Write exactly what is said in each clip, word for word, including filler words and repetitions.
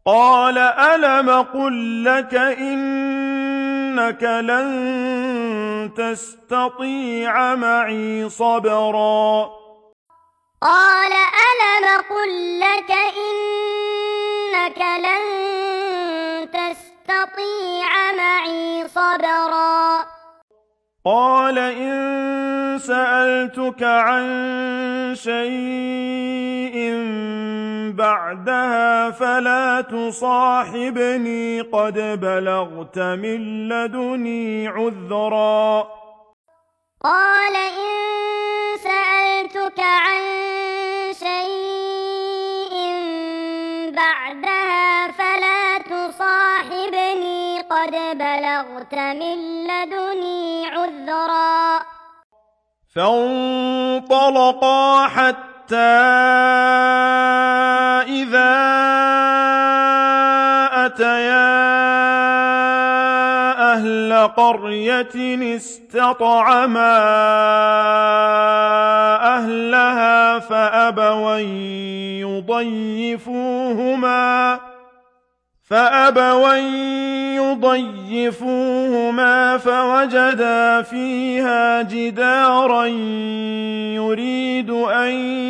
قال ألم قل لك إنك لن تستطيع معي صبرا قال ألم قل لك إنك لن تستطيع معي صبرا قال إن سألتك عن شيء بعدها فلا تصاحبني قد بلغت من لدني عذرا قال إن سألتك عن شيء بعدها فلا تصاحبني قد بلغت من لدني عذرا فانطلقا حتى إذا أتيا أهل قرية استطعما أهلها فأبوا يضيفوهما فأبوا يضيفوهما فوجدا فيها جدارا يريد أن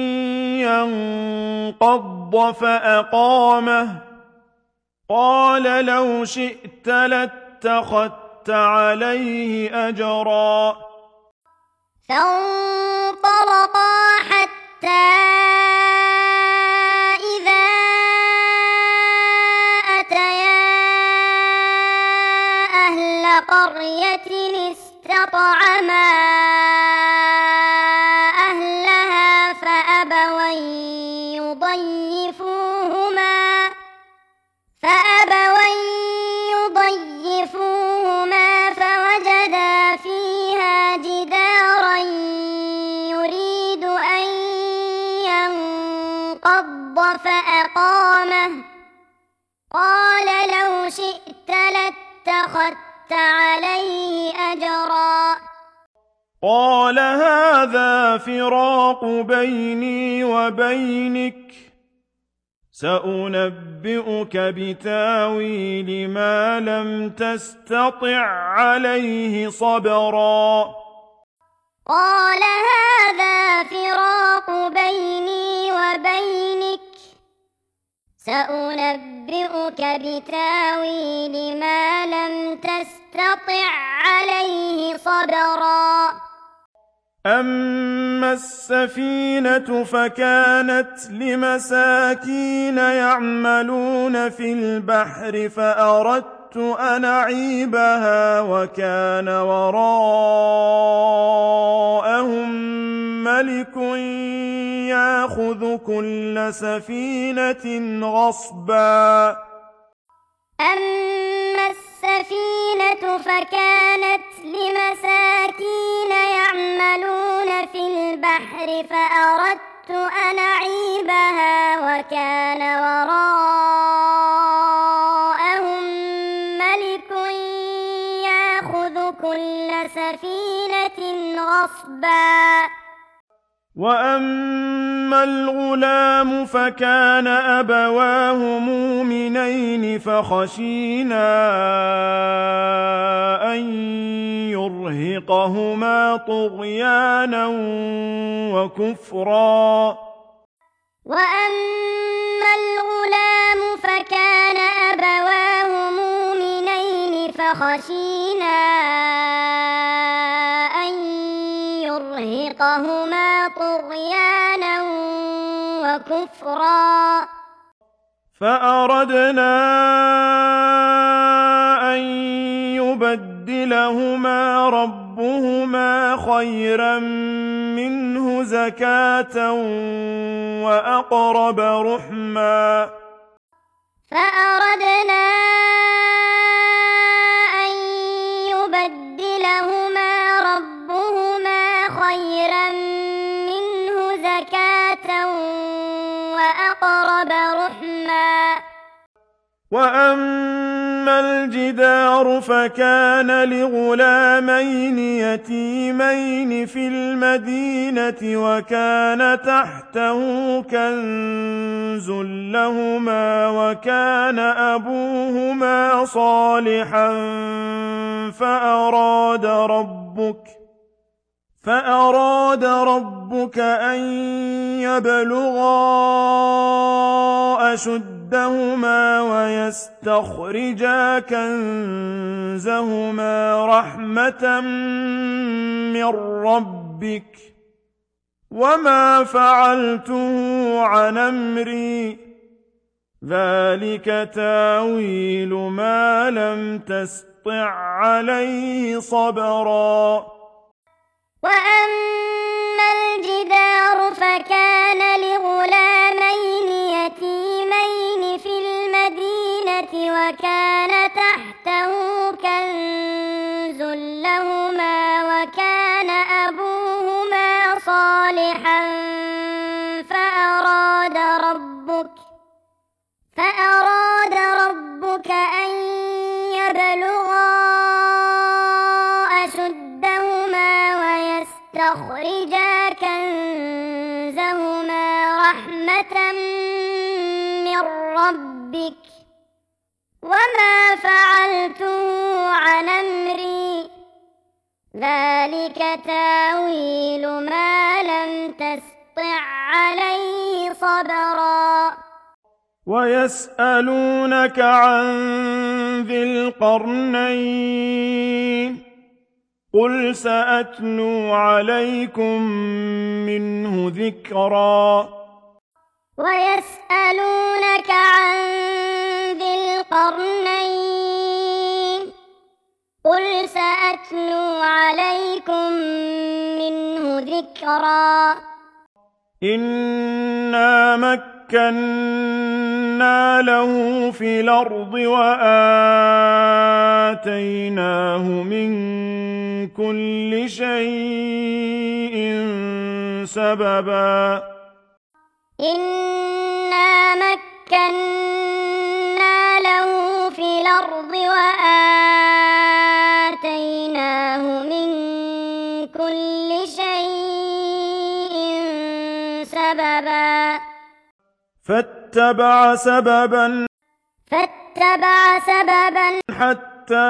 ينقض فأقامه قال لو شئت لاتخذت عليه أجرا فانطلقا حتى إذا أتيا أهل قرية استطعما أهلها فأبوا يضيفوهما فأبوا يضيفوهما فوجدا فيها جدارا يريد أن ينقض فأقامه قال لو شئت لاتخذت عليه أجرا قال هذا فراق بيني وبينك سأنبئك بتاويل ما لم تستطع عليه صبرا قال هذا فراق بيني وبينك سأنبئك بتاويل ما لم تستطع عليه صبرا أما السفينة فكانت لمساكين يعملون في البحر فأردت أن أعيبها وكان وراءهم ملك يأخذ كل سفينة غصبا أما السفينة فكانت لمساكين يعملون في البحر فأردت أن أعيبها وكان وراءهم ملك يأخذ كل سفينة غصبا وأما الغلام فكان أبواه مؤمنين فخشينا أن يرهقهما طغيانا وكفرا وأما الغلام فكان أبواه مؤمنين فخشينا أن يرهقهما طغيانا وكفرا فأردنا أن يبدلهما ربهما خيرا منه زكاة وأقرب رحما فأردنا أن يبدلهما ربهما خيرا منه زكاة وأقرب رحما وأما وأما الجدار فكان لغلامين يتيمين في المدينة وكان تحته كنز لهما وكان أبوهما صالحا فأراد ربك فأراد ربك أن يبلغا أشدهما ويستخرجا كنزهما رحمة من ربك وما فعلته عن أمري ذلك تاويل ما لم تسطع عليه صبرا وأما الجدار فكان لغلامين يتيمين في المدينة وكان تحته كنز لهما وكان أبوهما صالحا فأراد ربك فأراد ربك أن يبلغا أشدهما ويستخرجا كنزهما رحمة من ربك وما فعلته عن أمري ذلك تاويل ما لم تسطع عليه صبرا ويسألونك عن ذي القرنين قل سأتلو عليكم منه ذكرا ويسألونك عن ذي القرنين قل سأتلو عليكم منه ذكرا إنا مكنا له في الأرض وآتيناه من كل شيء سببا إنا مكنا له في الأرض وآتيناه من كل شيء سببا فاتبع سببا فاتبع سببا حتى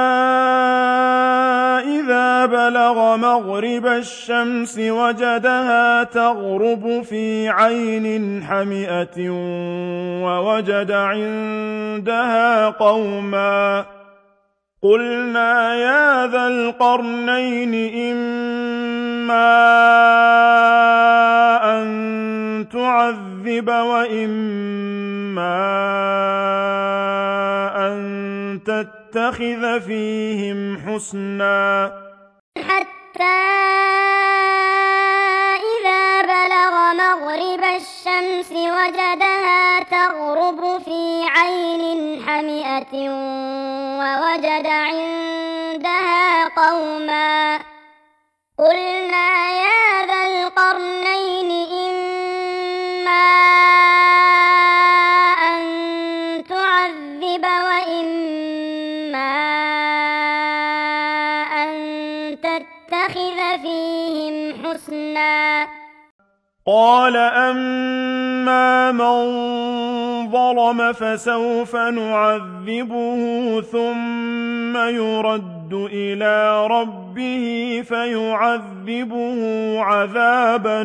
إذا بلغ مغرب الشمس وجدها تغرب في عين حمئة ووجد عندها قوما قلنا يا ذا القرنين إما أن تعذب وإما أن تتخذ فيهم حسنا حتى إذا بلغ مغرب الشمس وجدها تغرب في عين حمئة ووجد عندها قوما قلنا يا ذا القرنين إما أن تعذب وإما أن تتخذ فيهم حسنا قال أما من ظلم فسوف نعذبه ثم يرد إلى ربه فيعذبه عذابا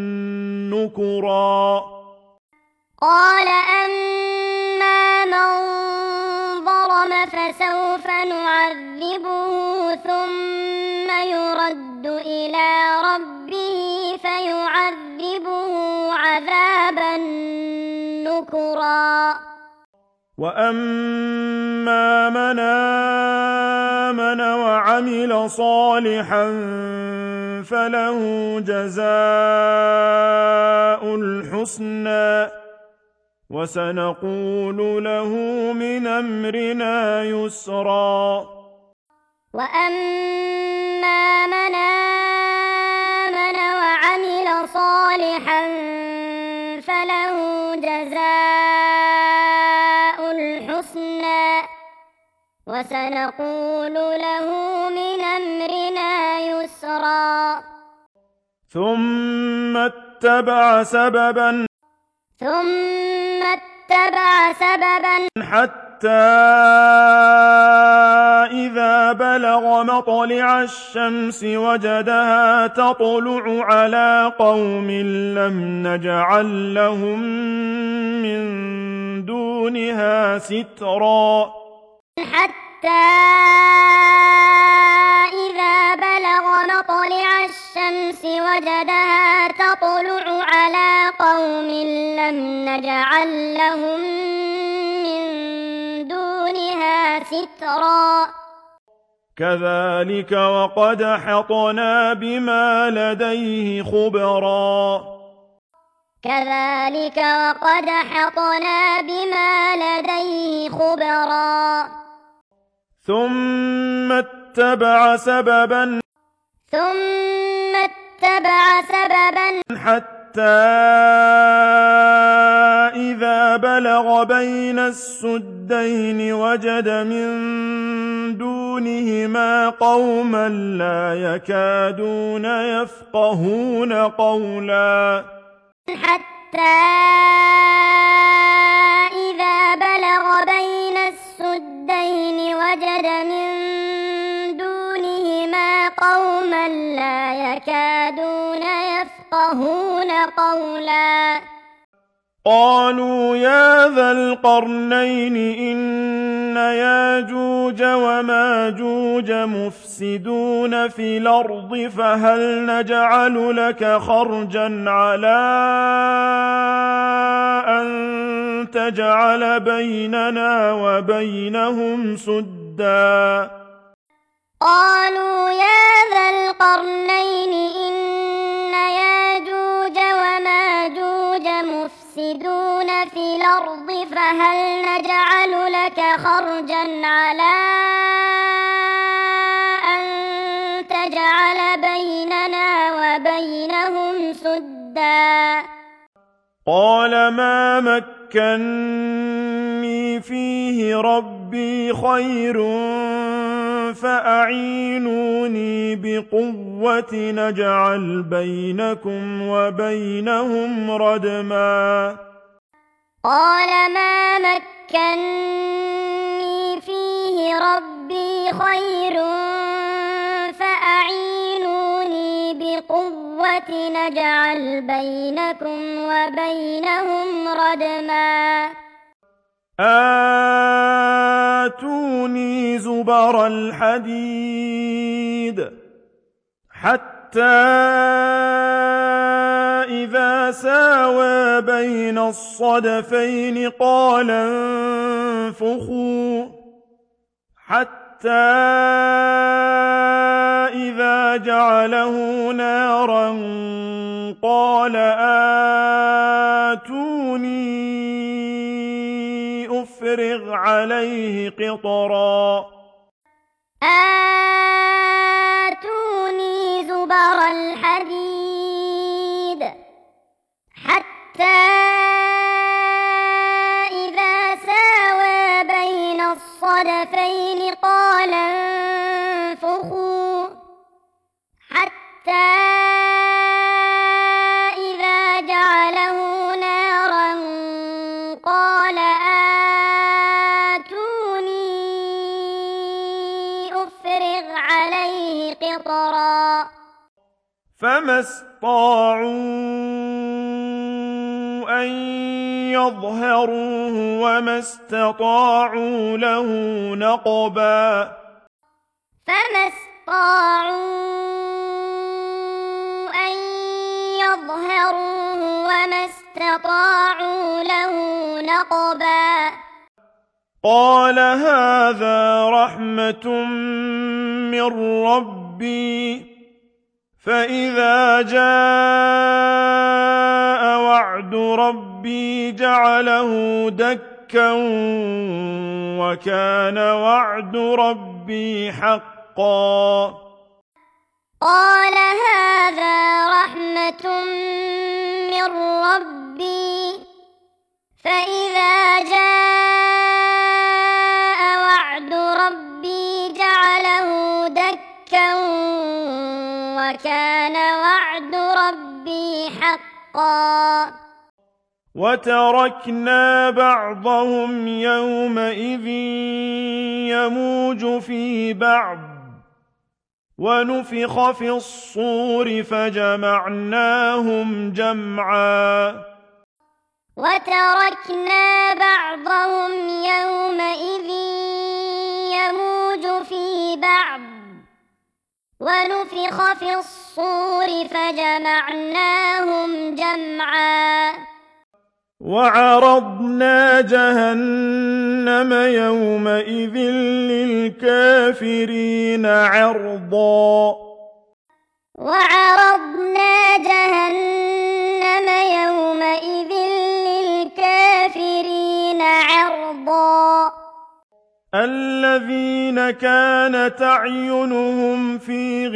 نكرا قال أما من ظلم فسوف نعذبه ثم يرد إلى ربه فيعذبه عذابا نكرا وأما من آمن وعمل صالحا فله جزاء الحسنى وسنقول له من أمرنا يسرا وأما من آمن وعمل صالحا فله جزاء الحسنى وسنقول له من أمرنا يسرا ثم اتبع سببا ثم اتبع سببا حتى إذا بلغ مطلع الشمس وجدها تطلع على قوم لم نجعل لهم من دونها سترا حتى إذا بلغ مطلع الشمس وجدها تطلع على قوم لم نجعل لهم من دونها سترا كذلك وقد أحطنا بما لديه خبرا كذلك وقد أحطنا بما لديه خبرا ثم اتبع سببا ثم اتبع سببا حتى إذا بلغ بين السدين وجد من دونهما قوما لا يكادون يفقهون قولا حتى إذا بلغ بين السدين وجد من دونهما قوما لا يكادون يفقهون قولا قالوا يا ذا القرنين إن ياجوج وماجوج مفسدون في الأرض فهل نجعل لك خرجا على أن تجعل بيننا وبينهم سدا قالوا يا ذا القرنين إن ياجوج وماجوج مفسدون في الأرض فهل نجعل لك خرجا على أن تجعل بيننا وبينهم سدا قال ما مكني فيه ربي خير فأعينوني بقوة نجعل بينكم وبينهم ردما قال ما مكني فيه ربي خير فأعينوني بقوة نجعل بينكم وبينهم ردما آتوني زبر الحديد حتى إذا ساوى بين الصدفين قال انفخوا حتى إذا جعله نارا قال آتوني أفرغ عليه قطرا آتوني زبر الحديد حتى إذا ساوى بين الصدفين قال انفخوا حتى إذا جعله نارا قال آتوني أفرغ عليه قطرا فما استطاعوا أن يظهروه وما استطاعوا له نقبا فما استطاعوا أن يظهروه وما استطاعوا له نقبا قال هذا رحمة من ربي فإذا جاء وعد ربي جعله دكا وكان وعد ربي حقا قال هذا رحمة من ربي فإذا جاء وعد ربي حقا وتركنا بعضهم يومئذ يموج في بعض ونفخ في الصور فجمعناهم جمعا وتركنا بعضهم يومئذ يموج في بعض ونفخ في الصور فجمعناهم جمعا وعرضنا جهنم يومئذ للكافرين عرضا وعرضنا جهنم يومئذ للكافرين عرضا الذين كانت أعينهم في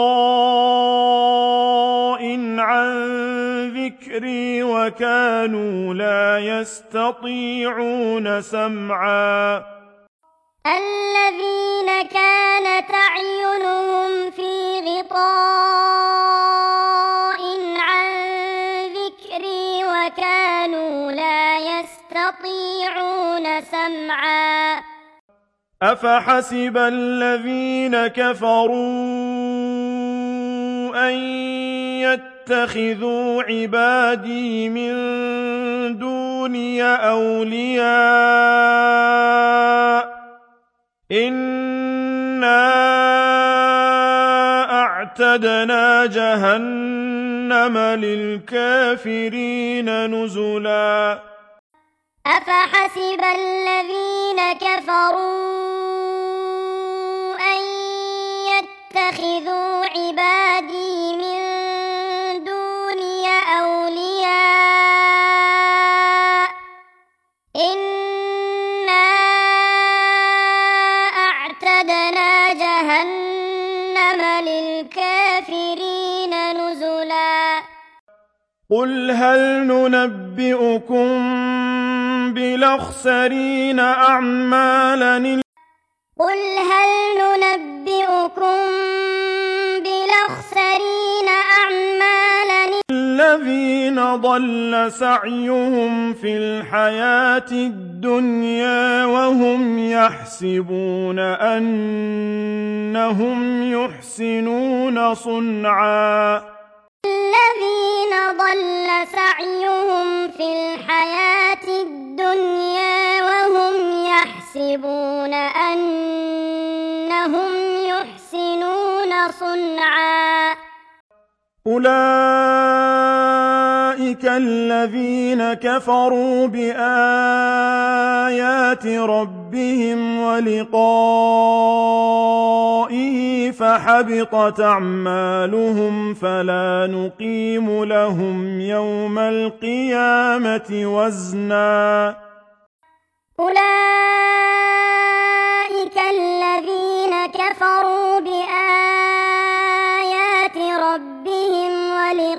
غطاء عن ذكري وكانوا لا يستطيعون سمعا الذين كانت أعينهم في غطاء عن ذكري وكانوا لا يستطيعون سمعا أفحسب الذين كفروا أن يتخذوا عبادي من دوني أولياء إنا أعتدنا جهنم للكافرين نزلا أفحسب الذين كفروا أن يتخذوا عبادي من دوني أولياء إنا أعتدنا جهنم للكافرين نزلا قل هل ننبئكم بالأخسرين أعمالا قل هل ننبئكم بالأخسرين أعمالا الذين ضل سعيهم في الحياة الدنيا وهم يحسبون أنهم يحسنون صنعا الذين ضل سعيهم في الحياة الدنيا وهم يحسبون أنهم يحسنون صنعا أولئك الذين كفروا بآيات ربهم ولقائه فحبطت أعمالهم فلا نقيم لهم يوم القيامة وزنا أولئك الذين كفروا بآيات ربهم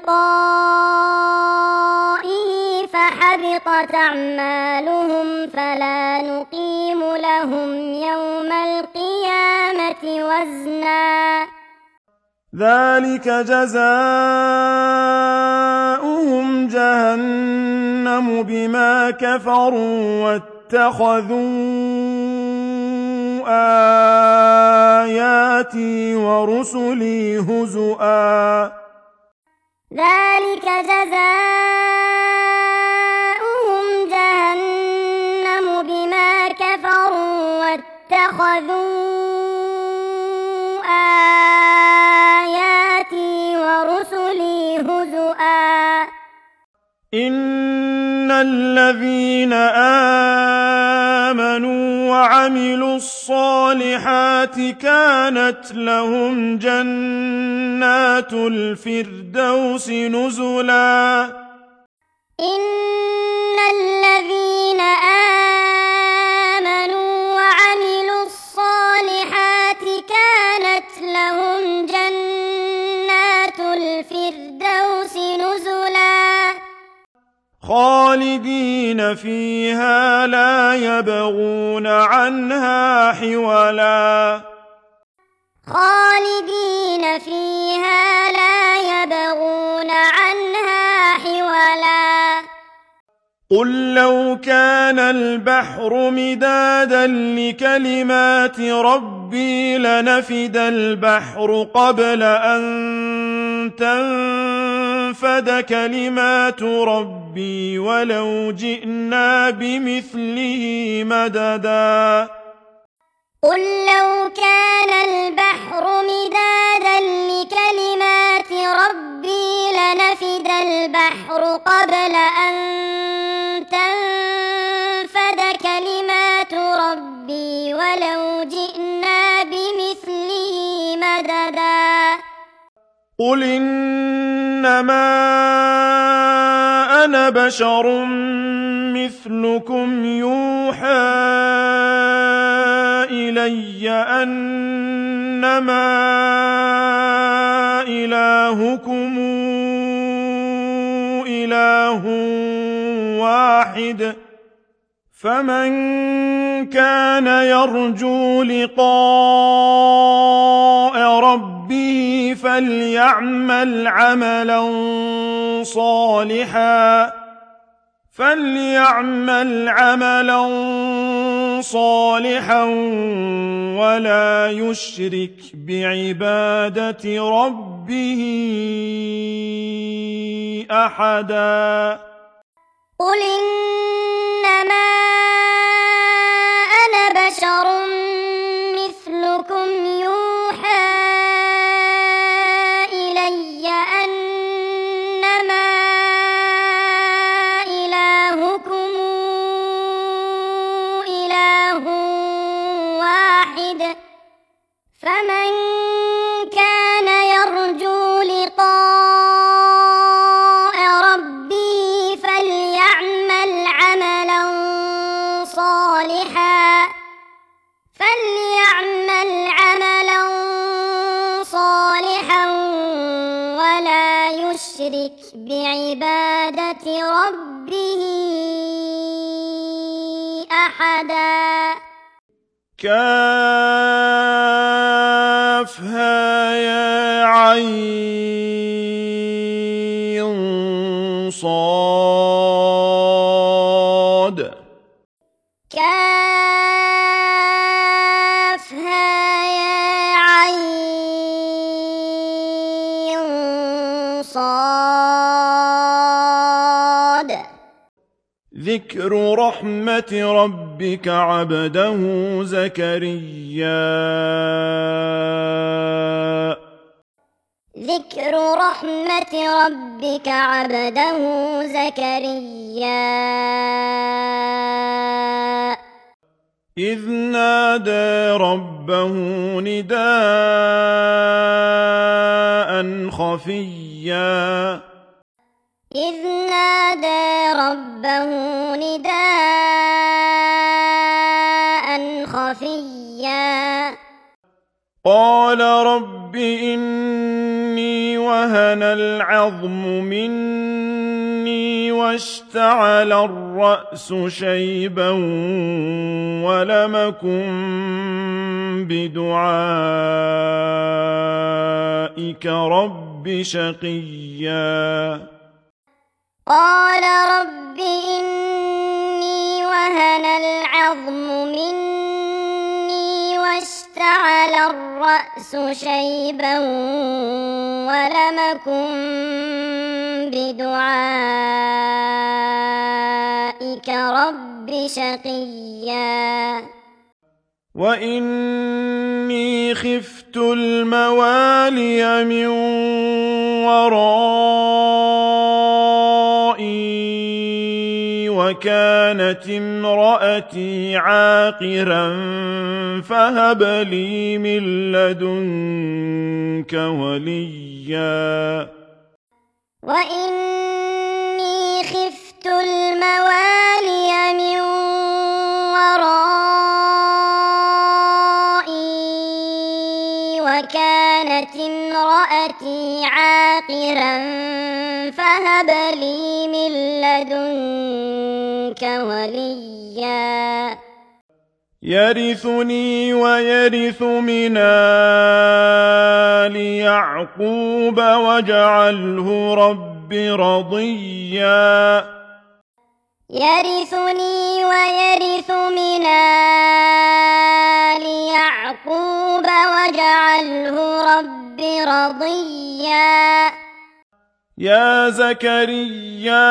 ولقائه فحبطت أعمالهم فلا نقيم لهم يوم القيامة وزنا ذلك جزاؤهم جهنم بما كفروا واتخذوا آياتي ورسلي هزؤا ذلك جزاؤهم جهنم بما كفروا واتخذوا آياتي ورسلي هزؤا إن الذين آمنوا وعملوا الصالحات كانت لهم جنات الفردوس نزلا إن الذين آمنوا وعملوا الصالحات كانت لهم جنات الفردوس نزلا خالدين فيها لا يبغون عنها حولا خالدين فيها لا يبغون عنها قل لو كان البحر مدادا لكلمات ربي لنفد البحر قبل أن تنفد كلمات ربي ولو جئنا بمثله مددا قل لو كان البحر مدادا لكلمات ربي لنفد البحر قبل أن تنفد كلمات ربي ولو جئنا بمثله مددا قل إنما أنا بشر مثلكم يوحى إلي أنما إلهكم إله واحد فمن كان يرجو لقاء ربه فليعمل عملا صالحا فليعمل عملا صالحا ولا يشرك بعبادة ربه أحدا قل إنما أنا بشر مثلكم يوحى إلي أنما إلهكم إله واحد فمن كان يرجو لقاء ربه فليعمل عملا صالحا فليعمل عملا صالحا ولا يشرك بعبادة ربه أحدا كافها يا عين صاد كافها يا عين صاد ذكر رحمة ربك عبده زكريا ذكر رحمة ربك عبده زكريا إذ نادى ربه نداء خفيا إذ نادى ربه نداء خفيا قال رب إني وهن العظم مني واشتعل الرأس شيبا ولم أكن بدعائك رب شقيا قال رب إني وهن العظم مني واشتعل الرأس شيبا ولم أكن بدعائك رب شقيا وإني خفت الموالي من ورائي وكانت امرأتي عاقرا فهب لي من لدنك وليا وإني خفت الموالي من ورائي وكانت امرأتي عاقرا فهب لي من لدنك وليا يرثني ويرث من آل يعقوب واجعله رب رضيا يرثني ويرث من آل يعقوب واجعله رب رضيا يا زكريا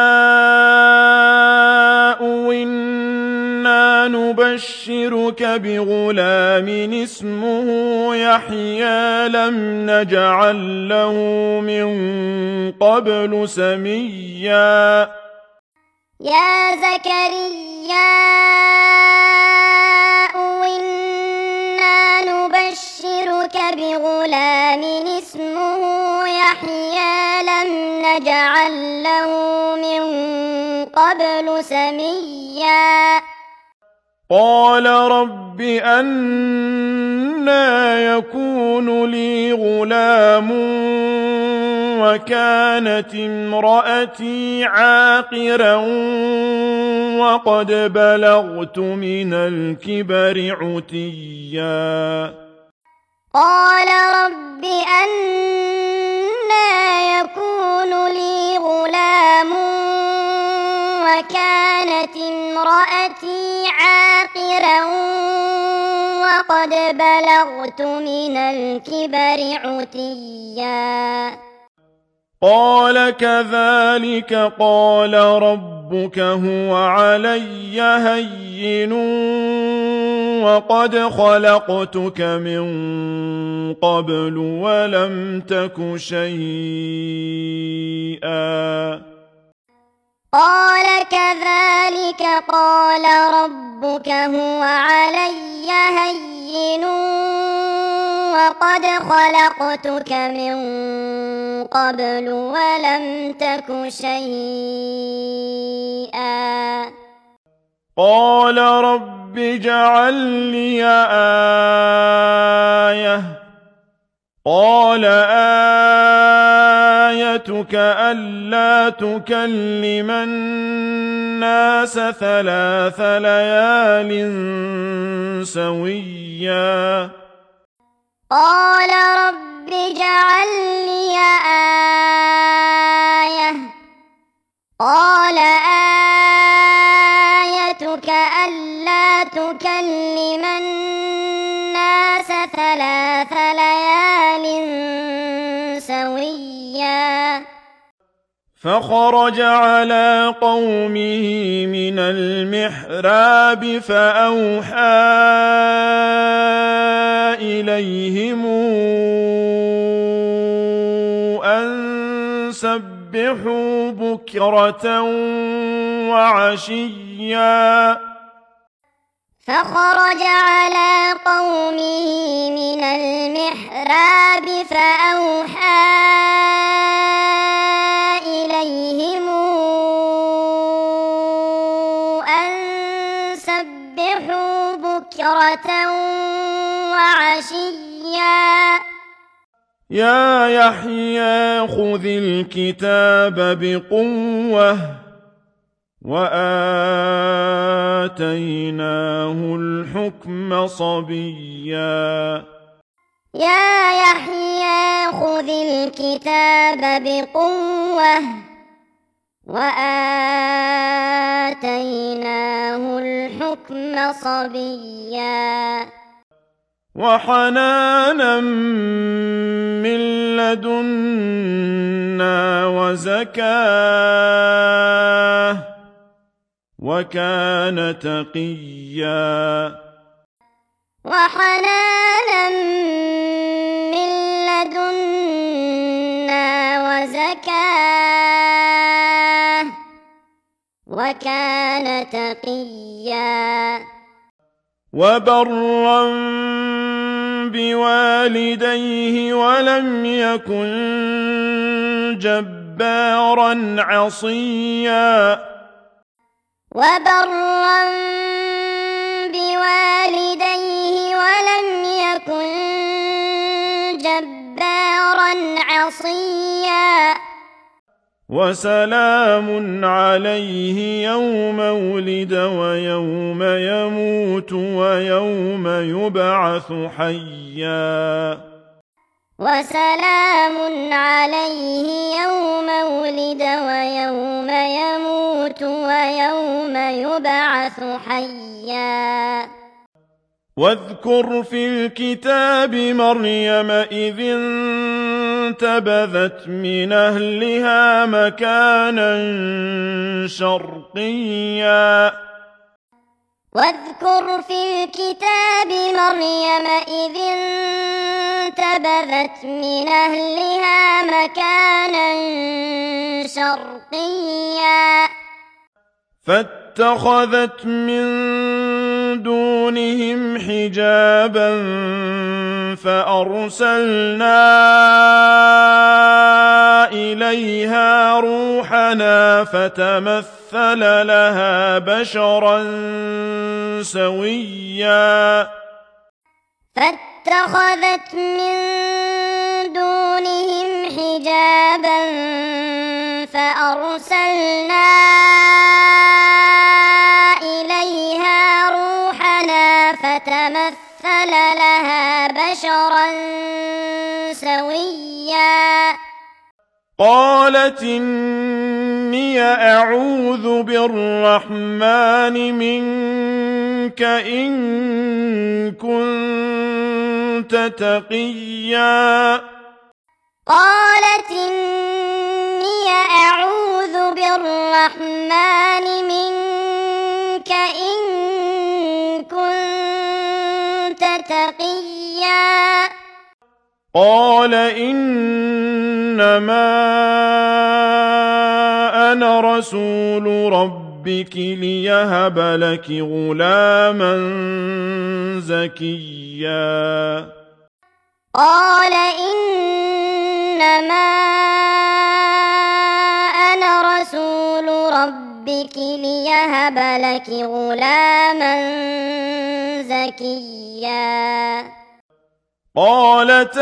إنا نبشرك بغلام اسمه يحيى لم نجعل له من قبل سميا يا زكريا إنا نبشرك بغلام اسمه يحيى لم نجعل له من قبل سميا قال رب أنى يكون لي غلام وكانت امرأتي عاقرا وقد بلغت من الكبر عتيا قال رب أنى يكون لي غلام وكانت امرأتي عاقرا وقد بلغت من الكبر عتيا قال كذلك قال ربك هو علي هين وقد خلقتك من قبل ولم تك شيئا قال كذلك قال ربك هو علي هين وقد خلقتك من قبل ولم تك شيئا قال رب اجعل لي آية قال آيتك ألا تكلم الناس ثلاث ليال سويا قال رب اجعل لي آية قال آيتك ألا تكلم الناس ثلاث ليال سويا فخرج على قومه من المحراب فأوحى إليهم أن سبحوا بكرة وعشيا فخرج على قومه من المحراب فأوحى إليهم أن سبحوا بكرة وعشيا يا يحيى خذ الكتاب بقوة وآتيناه الحكم صبيا يا يحيى خذ الكتاب بقوة وآتيناه الحكم صبيا وحنانا من لدنا وزكاه وكان تقيا وحنانا من لدنا وزكاه وكان تقيا وبرا بوالديه ولم يكن جبارا عصيا وبرا بوالديه ولم يكن جبارا عصيا وسلام عليه يوم ولد ويوم يموت ويوم يبعث حيا وسلام عليه يوم ولد ويوم يموت ويوم يبعث حيا واذكر في الكتاب مريم إذ انتبذت من أهلها مكانا شرقيا واذكر في الكتاب مريم إذ انتبذت من أهلها مكانا شرقيا فاتخذت من دونهم حجابا فأرسلنا إليها روحنا فتمثل لها بشرا سويا فاتخذت من دونهم حجابا فأرسلنا إليها روحنا فتمثل لها بشرا سويا قالت إني أعوذ بالرحمن منك إن كنت تقيا قالت إني أعوذ بالرحمن منك إن كنت تقيا قال إنما أنا رسول ربك ليهب لك غلاما زكيا قال إنما أنا رسول ربك ليهب لك غلاما زكيا قالت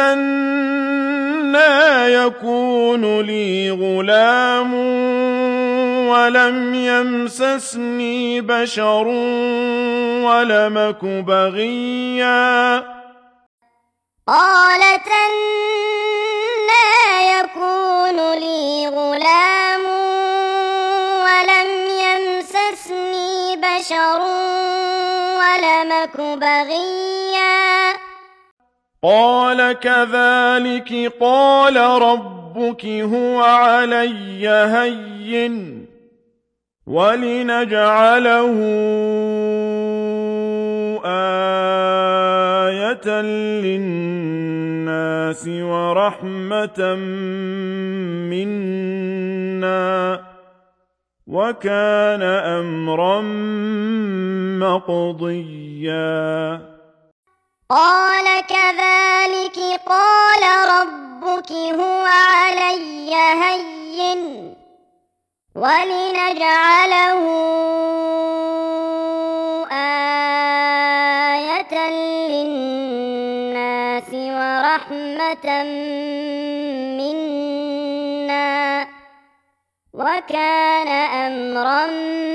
أنى يكون لي غلام ولم يمسسني بشر ولم أك بغيا قالت أنى يكون لي غلام ولم يمسسني بشر ولم أك بغيا قال كذلك قال ربك هو علي هين ولنجعله آية للناس ورحمة منا وكان أمرا مقضيا قال كذلك قال ربك هو علي هين ولنجعله آية للناس ورحمة منا وكان أمرا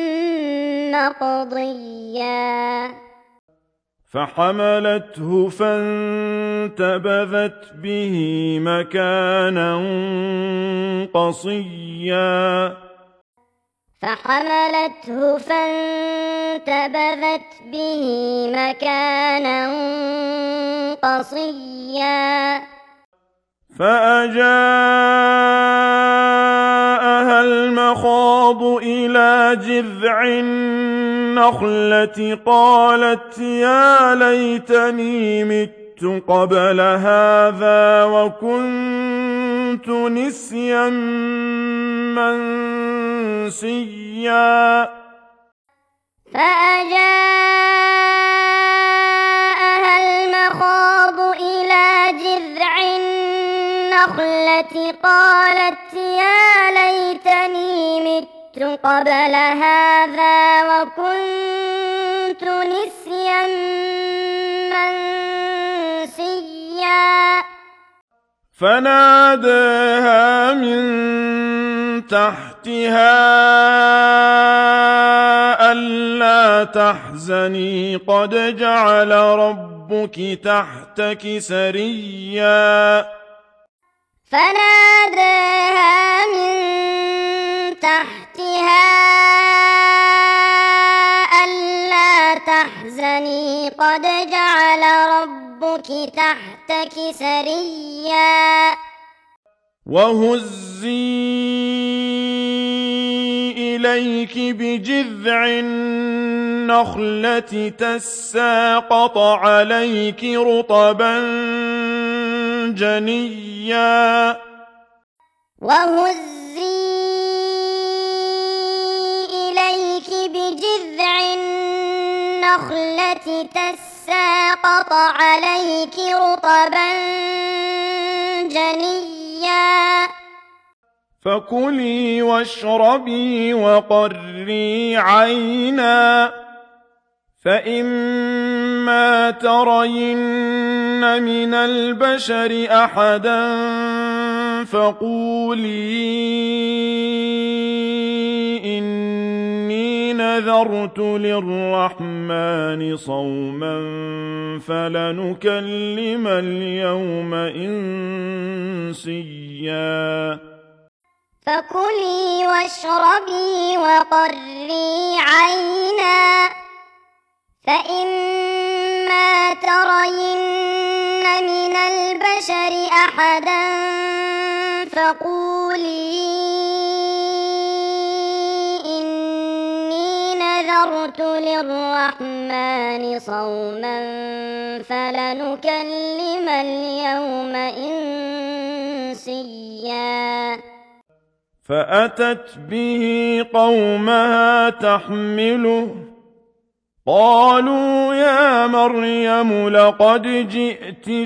مقضيا فحملته فانتبذت به مكانا قصيا فحملته فانتبذت به مكانا قصيا فأجاءها المخاض إلى جذع النخلة قالت يا ليتني مت قبل هذا وكنت نسيا منسيا فأجاءها المخاض إلى جذع النخلة قالت يا ليتني مت قبل هذا وكنت نسيا منسيا فناداها من تحتها ألا تحزني قد جعل ربك تحتك سريا فناداها من تحتها ألا تحزني قد جعل ربك تحتك سريا وهزي إليك بجذع النخلة تساقط عليك رطبا جنيا وهزي إليك بجذع النخلة تساقط عليك رطبا جنيا فكلي واشربي وقري عينا فإما ترين من البشر أحدا فقولي إني نذرت للرحمن صوما فلنكلم اليوم إنسيا فكلي واشربي وقري عينا فإما ترين من البشر أحدا فقولي إني نذرت للرحمن صوما فلنكلم اليوم إنسيا فأتت به قومها تحمله قالوا يا مريم لقد جئت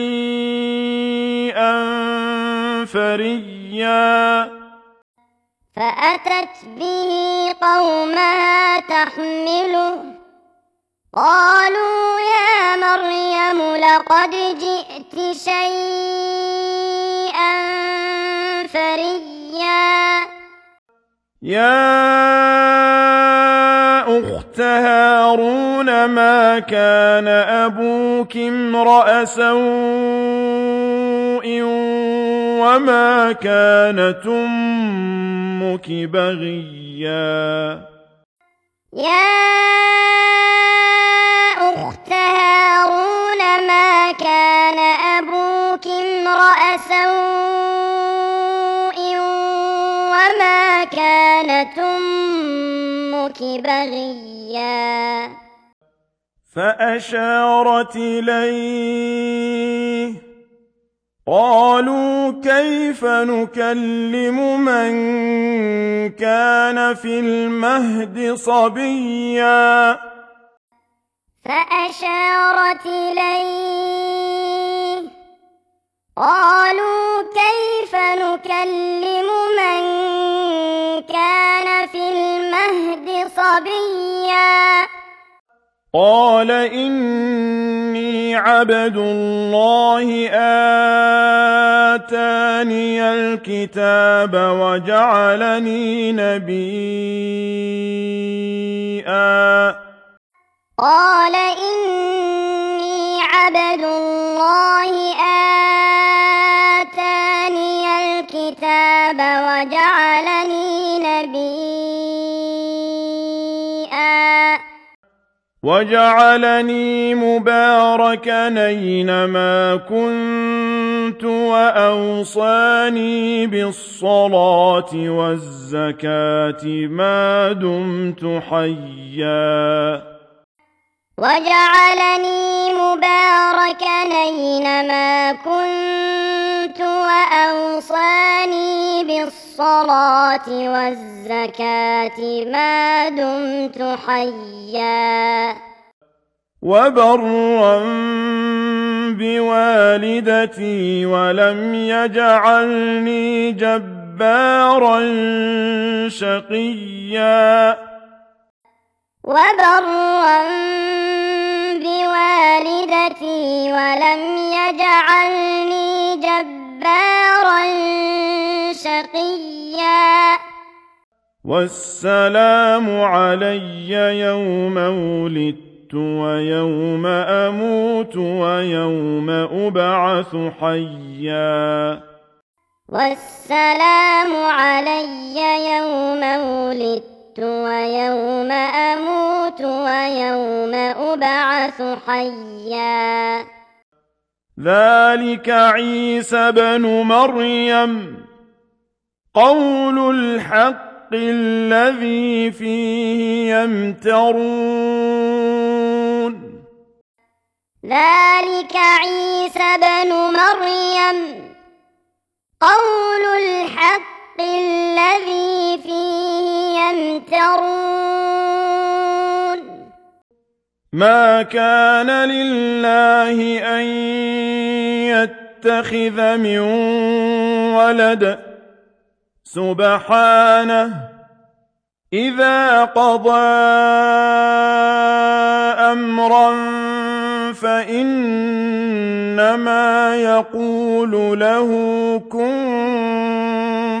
شيئا فريا فأتت به قومها تحمله قالوا يا مريم لقد جئت شيئا فريا يا أخت هارون ما كان أبوك امرأ سوء وما كانت أمك بغيا يا أخت هارون ما كان أبوك امرأ سوء وما كانت أمك بغيا فأشارت إليه قالوا كيف نكلم من كان في المهد صبيا فأشارت إليه قالوا كيف نكلم من كان في المهد صبيا قال إني عبد الله آتاني الكتاب وجعلني نبيا قال إني عبد الله آتاني الكتاب وجعلني نبيا وجعلني مباركا أينما كنت وأوصاني بالصلاة والزكاة ما دمت حيا وجعلني مباركا أينما كنت وأوصاني بالصلاة والزكاة ما دمت حيا وبرا بوالدتي ولم يجعلني جبارا شقيا وبرا بوالدتي ولم يجعلني جبارا شقيا والسلام علي يوم ولدت ويوم أموت ويوم أبعث حيا والسلام علي يوم ولدت ويوم أموت ويوم أبعث حيا. ذلك عيسى بن مريم قول الحق الذي فيه يمترون. ذلك عيسى بن مريم قول الحق الذي فيه يمترون. ما كان لله أن يتخذ من ولد سبحانه إذا قضى أمرا فإنما يقول له كن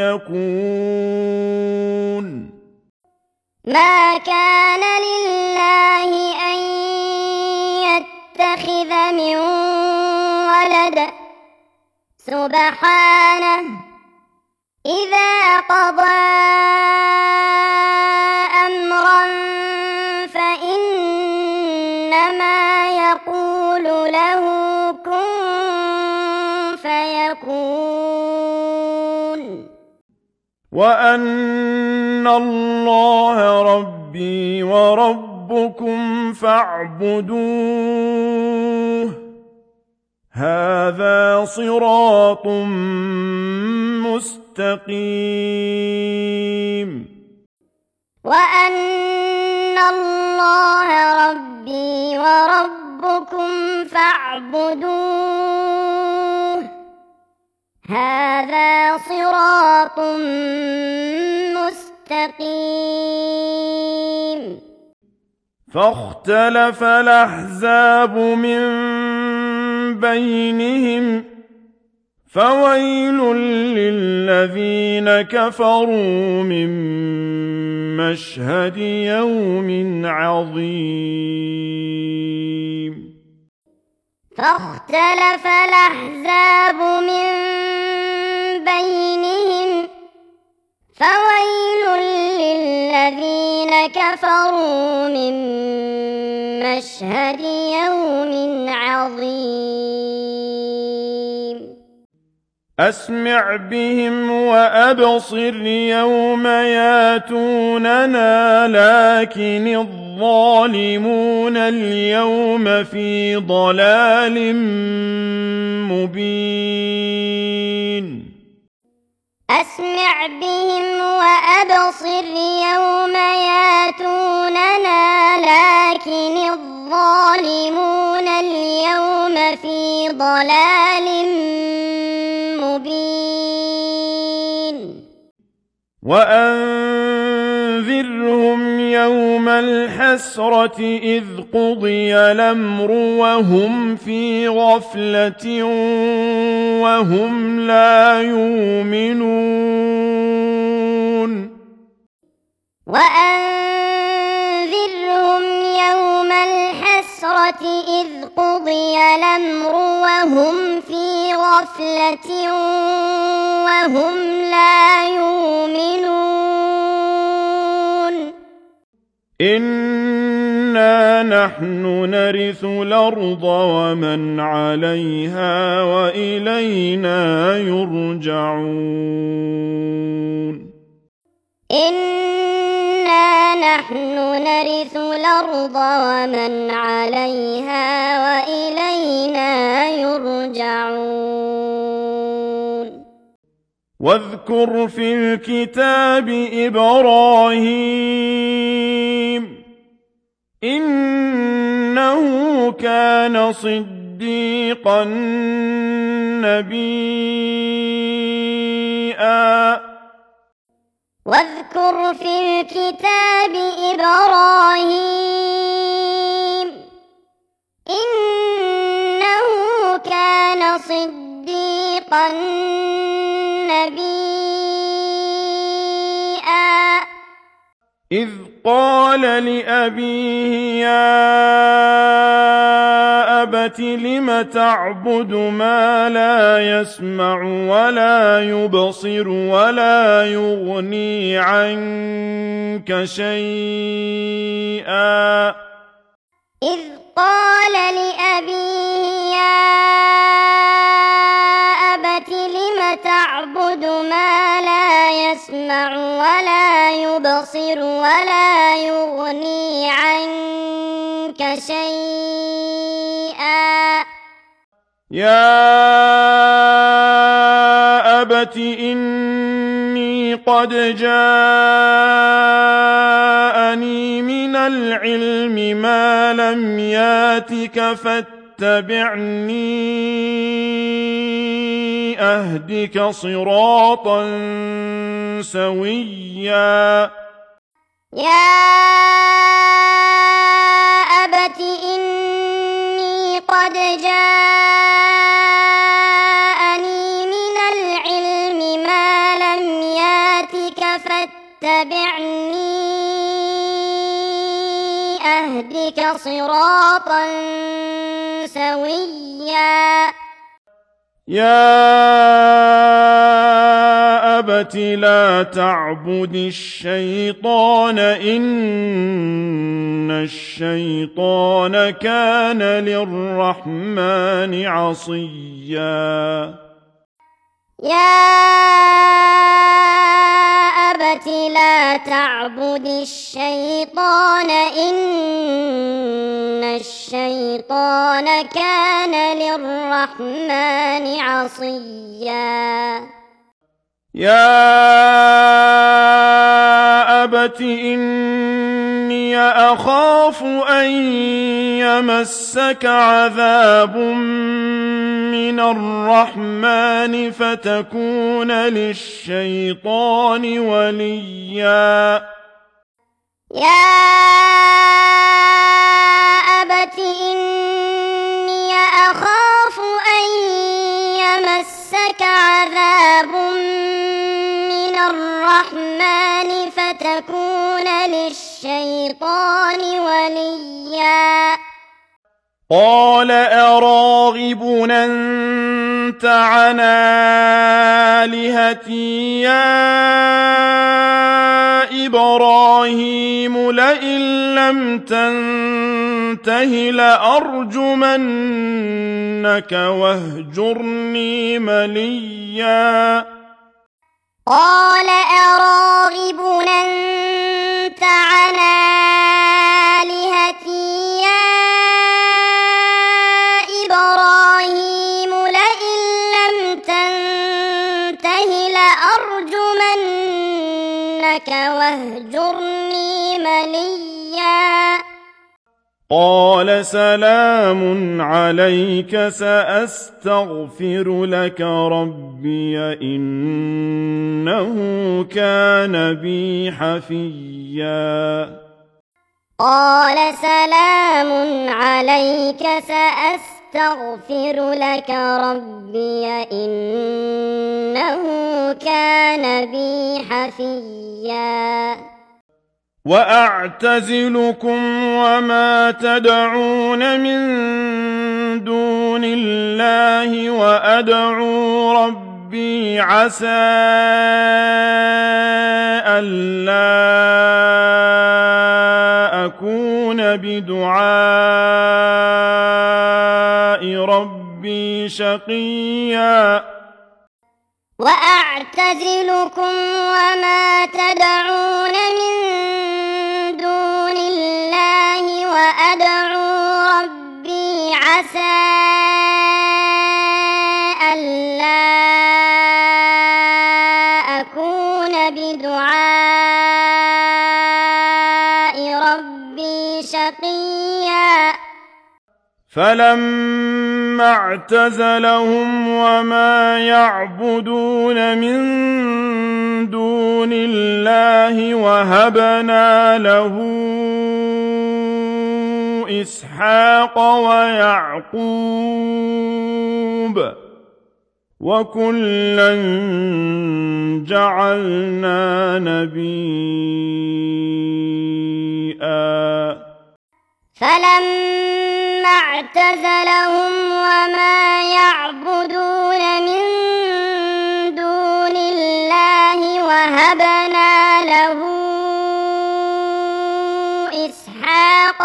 فيكون. ما كان لله أن يتخذ من ولد سبحانه إذا قضى أمرا فإنما يقول له كن فيكون. وأن الله ربي وربكم فاعبدوه هذا صراط مستقيم. وأن الله ربي وربكم فاعبدوه هذا صراط مستقيم. فاختلف الأحزاب من بينهم فويل للذين كفروا من مشهد يوم عظيم. فاختلف الأحزاب من بينهم فويل للذين كفروا من مشهد يوم عظيم. أسمع بهم وأبصر يوم ياتوننا لكن الظالمون اليوم في ضلال مبين. أسمع بهم وأبصر يوم ياتوننا لكن الظالمون اليوم في ضلال مبين. وأنذرهم يوم الحسرة إذ قضي الأمر وهم في غفلة وهم لا يؤمنون. وأنذرهم يوم الحسرة إذ قضي الأمر وهم في غفلة وهم لا يؤمنون. إنا نحن نرث الأرض ومن عليها وإلينا يرجعون. إنا نحن نرث الأرض ومن عليها وإلينا يرجعون. واذكر في الكتاب إبراهيم إنه كان صديقا نبيا. واذكر في الكتاب إبراهيم إنه كان صديقا نبيا. إذ قال لأبيه يا أبت لم تعبد ما لا يسمع ولا يبصر ولا يغني عنك شيئا إذ قال لأبيه يا أبت لم تعبد ما لا يسمع ولا يبصر ولا يغني عنك شيئا يا أبت إني قد جاءني من العلم ما لم ياتك فاتبعني أهدك صراطا سويا يا أبت إني قد جاءني من العلم ما لم ياتك فاتبعني أهدك صراطا سويا يا أبت لا تعبد الشيطان إن الشيطان كان للرحمن عصيا يا أبت لا تعبد الشيطان إن الشيطان كان للرحمن عصيا يا أبت إني أخاف أن يمسك عذاب من الرحمن فتكون للشيطان وليا يا أبت إني أخاف أن يمسك عذاب من الرحمن فتكون للشيطان وليا قال أراغب أنت عن آلهتي يا إبراهيم لئن لم تنته لأرجمنك واهجرني مليا قال أراغب أنت عن آلهتي يا إبراهيم لئن لم تنته لأرجمنك واهجرني مليا قال سلام عليك سأستغفر لك ربي إنه كان بي حفيا قال سلام عليك سأستغفر لك ربي إنه كان بي حفيا وأعتزلكم وما تدعون من دون الله وأدعو ربي عسى ألا أكون بدعاء ربي شقيا وأعتزلكم وما تدعون من دون الله وأدعو ربي عسى ألا أكون بدعاء ربي شقيا فلما اعتزلهم وما يعبدون من دون الله وهبنا له إسحاق ويعقوب وكلا جعلنا نبيا فلما اعتزلهم وما يعبدون من دون الله وهبنا له إسحاق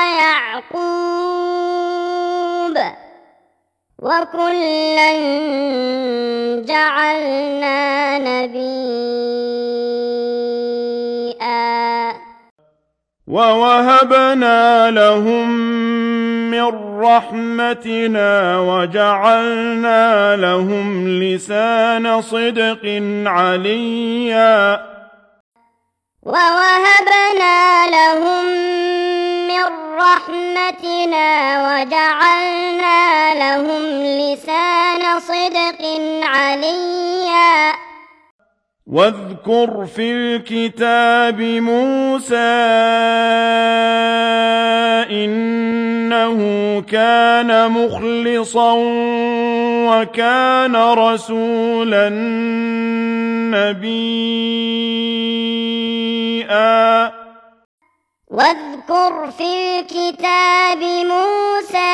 ويعقوب وكلا جعلنا نبيا ووهبنا لهم من رحمتنا وجعلنا لهم لسان صدق عليا ووهبنا لهم من رحمتنا وجعلنا لهم لسان صدق عليا واذكر في الكتاب موسى إنه كان مخلصا وكان رسولا نبيا واذكر في الكتاب موسى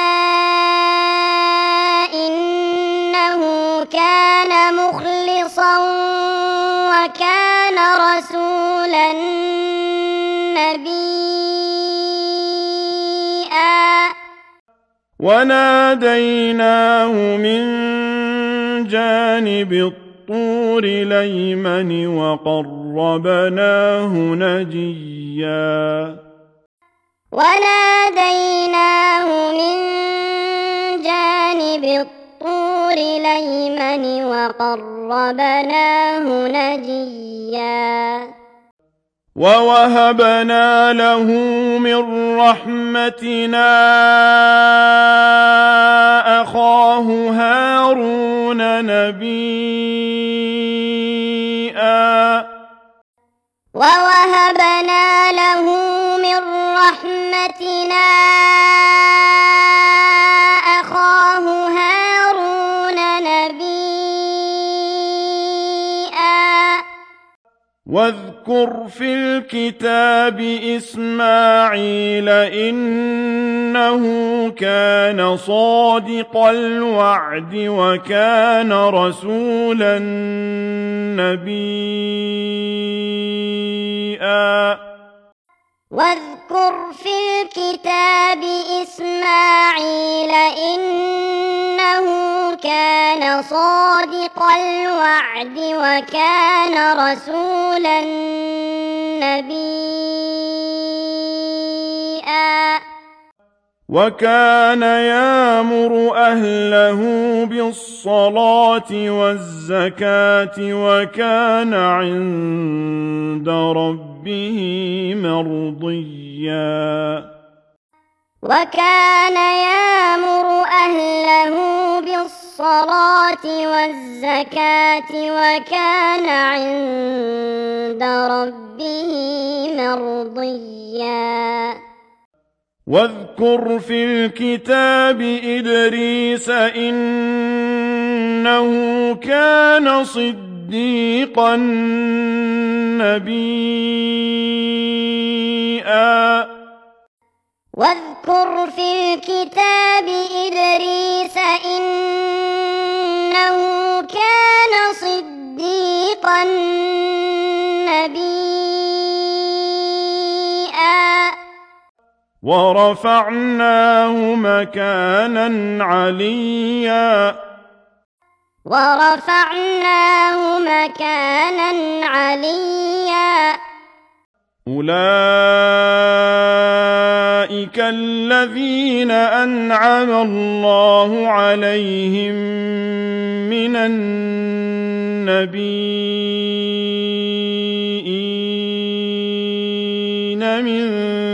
إنه كان مخلصا وكان رسولا نبيا وناديناه من جانب الطور الأيمن وقربناه نجيا وناديناه من جانب الطور الأيمن وقربناه نجيا ووهبنا له من رحمتنا أخاه هارون نبيا ووهبنا له من رحمتنا أخاه هارون نبيا واذكر في الكتاب إسماعيل إنه كان صادق الوعد وكان رسولا نبيا واذكر في الكتاب إسماعيل إنه كان صادق الوعد وكان رسولا نبيا وكان يأمر أهله بالصلاة والزكاة وكان عند ربه مرضيا وكان يأمر أهله بالصلاة والزكاة وكان عند ربه مرضيا واذكر في الكتاب إدريس إنه كان صديقا نبيا واذكر في الكتاب إدريس إنه كان صديقا نبيا ورفعناه مكانا عليا ورفعناه مكانا عليا أولئك الذين أنعم الله عليهم من النبيين من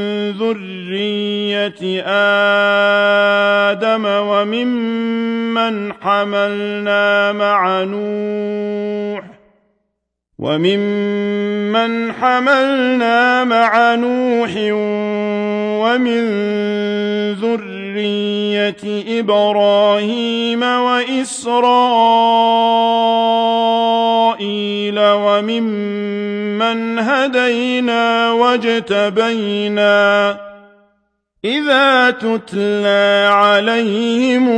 ذرية آدم وممن حملنا مع نوح وممن حملنا مع نوح ومن ذرية إبراهيم وإسرائيل وممن هدينا واجتبينا إذا تتلى عليهم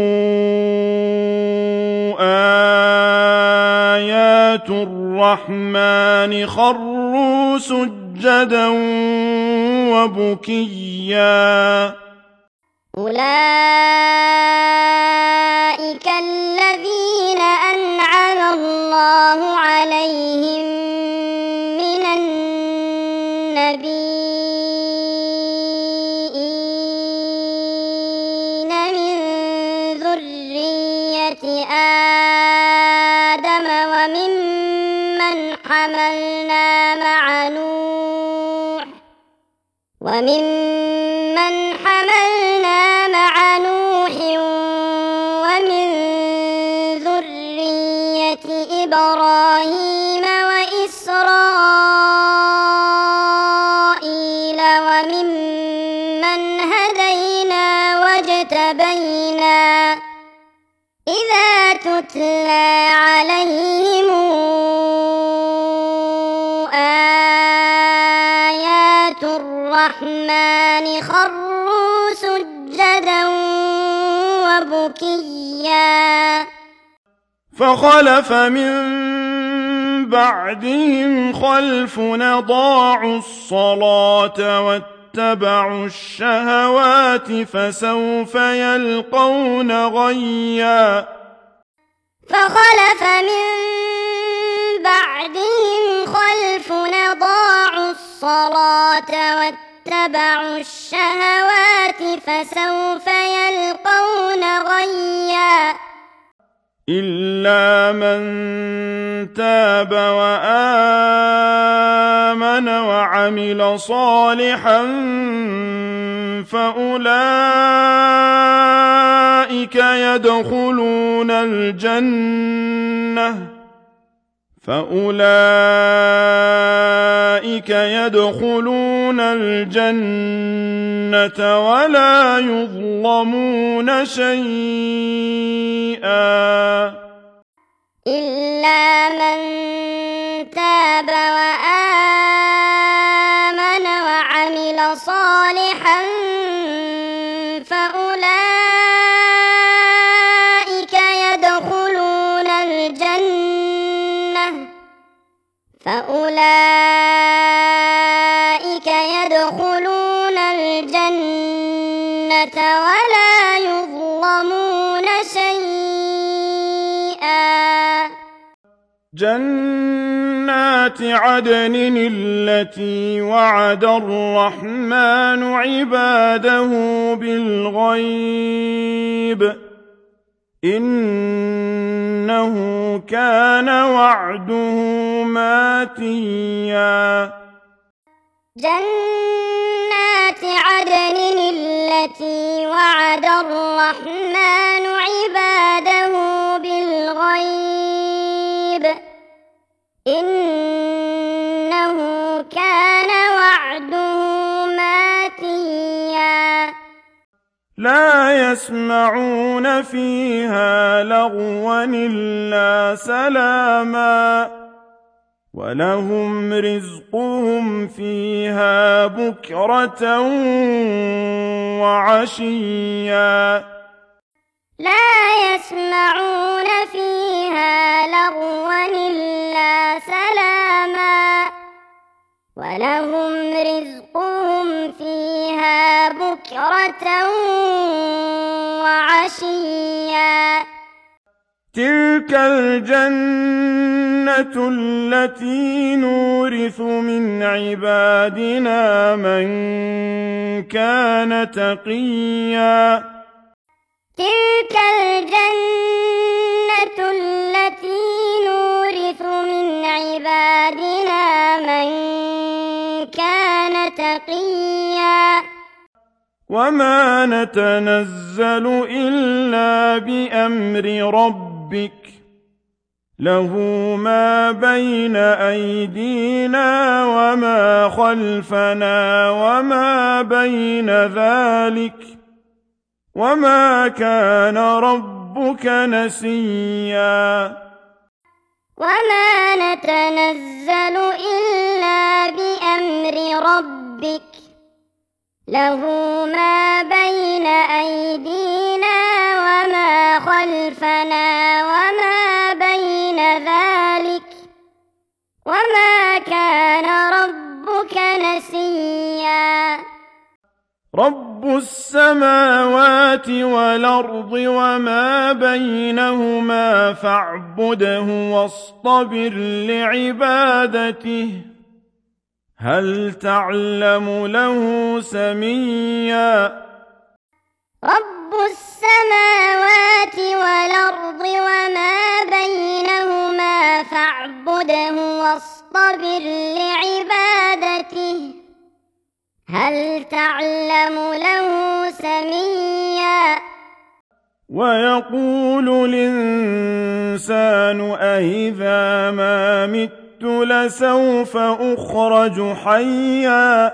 آيات الرحمن خروا سجدا وبكيا أولئك الذين أنعم الله عليهم من النبيين من ذرية آدم وممن حملنا مع نوح وممن حملنا مع نوح ومن ذرية إبراهيم وإسرائيل وممن هدينا واجتبينا إذا تتلى عليهم آيات الرحمن خروا سجدا وبكيا فخلف من بعدهم خلف أضاعوا الصلاة واتبعوا الشهوات فسوف يلقون غيا فخلف من بعدهم خلف أضاعوا الصلاة واتبعوا الشهوات فسوف يلقون غيا إلا من تاب وآمن وعمل صالحا فأولئك يدخلون الجنة فأولئك يدخلون الجنة ولا يظلمون شيئا إلا من تاب وآمن وعمل صالحا فأولئك يدخلون الجنة فأولئك يدخلون الجنة ولا يظلمون شيئا جنات عدن التي وعد الرحمن عباده بالغيب إنه كان وعده ماتيا جنات عدن التي وعد الرحمن عباده بالغيب إنه كان وعده ماتيا لا يسمعون فيها لغوا إلا سلاما ولهم رزقهم فيها بكرة وعشيا لا يسمعون فيها لغوا إلا سلاما ولهم رزقهم فيها بكرة وعشيا تلك الجنة التي نورث من عبادنا من كان تقيا تلك الجنة التي نورث من عبادنا من كان تقيا وما نتنزل إلا بأمر ربك له ما بين أيدينا وما خلفنا وما بين ذلك وما كان ربك نسيا وما نتنزل إلا بأمر ربك له ما بين أيدينا وما خلفنا وما بين ذلك وما كان ربك نسيا رب السماوات والأرض وما بينهما فاعبده واصطبر لعبادته هل تعلم له سميا رب السماوات والأرض وما بينهما فاعبده واصطبر لعبادته هل تعلم له سميا ويقول الإنسان أإذا ما مت لسوف أخرج حيا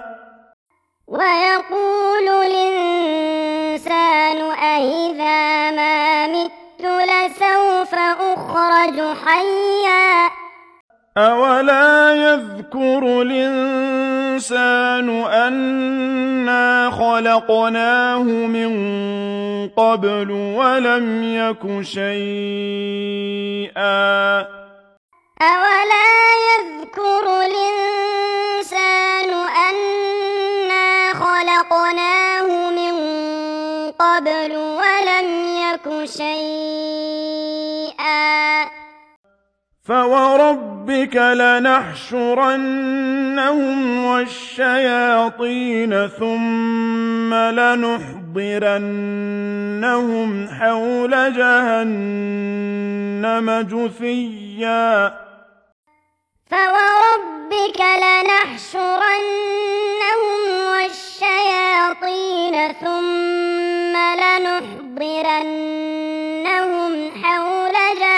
ويقول الإنسان أإذا ما مت لسوف أخرج حيا أولا يذكر الإنسان أنا خلقناه من قبل ولم يك شيئا أولا يذكر الإنسان أنا خلقناه من قبل ولم يك شيئا فوربك لنحشرنهم والشياطين ثم لنحضرنهم حول جهنم جثيا فوربك لنحشرنهم والشياطين ثم لنحضرنهم حول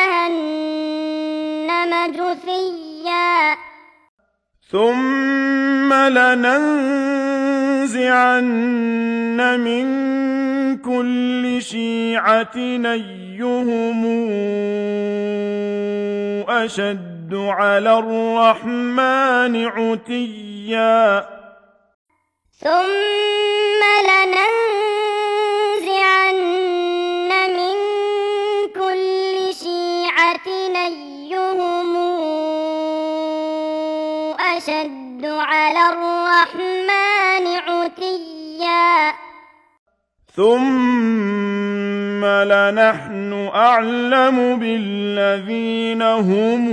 جهنم جثيا ثم لننزعن من كل شيعة أيهم أشد على الرحمن عتيا ثم لننزعن من كل شيعة أيهم أشد على الرحمن عتيا ثم لنحن أعلم بالذين هم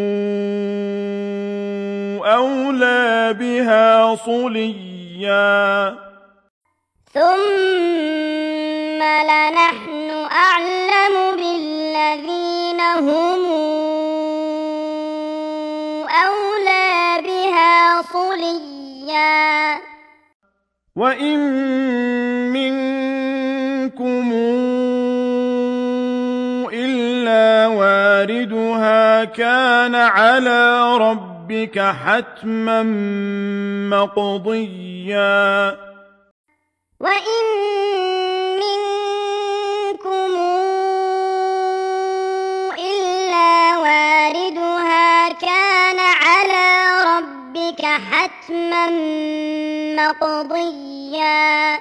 أولى بها صليا ثم لنحن أعلم بالذين هم أولى بها صليا وإن منكم إلا واردها كان على ربك حتما مقضيا وإن منكم إلا واردها كان على ربك حتما مقضيا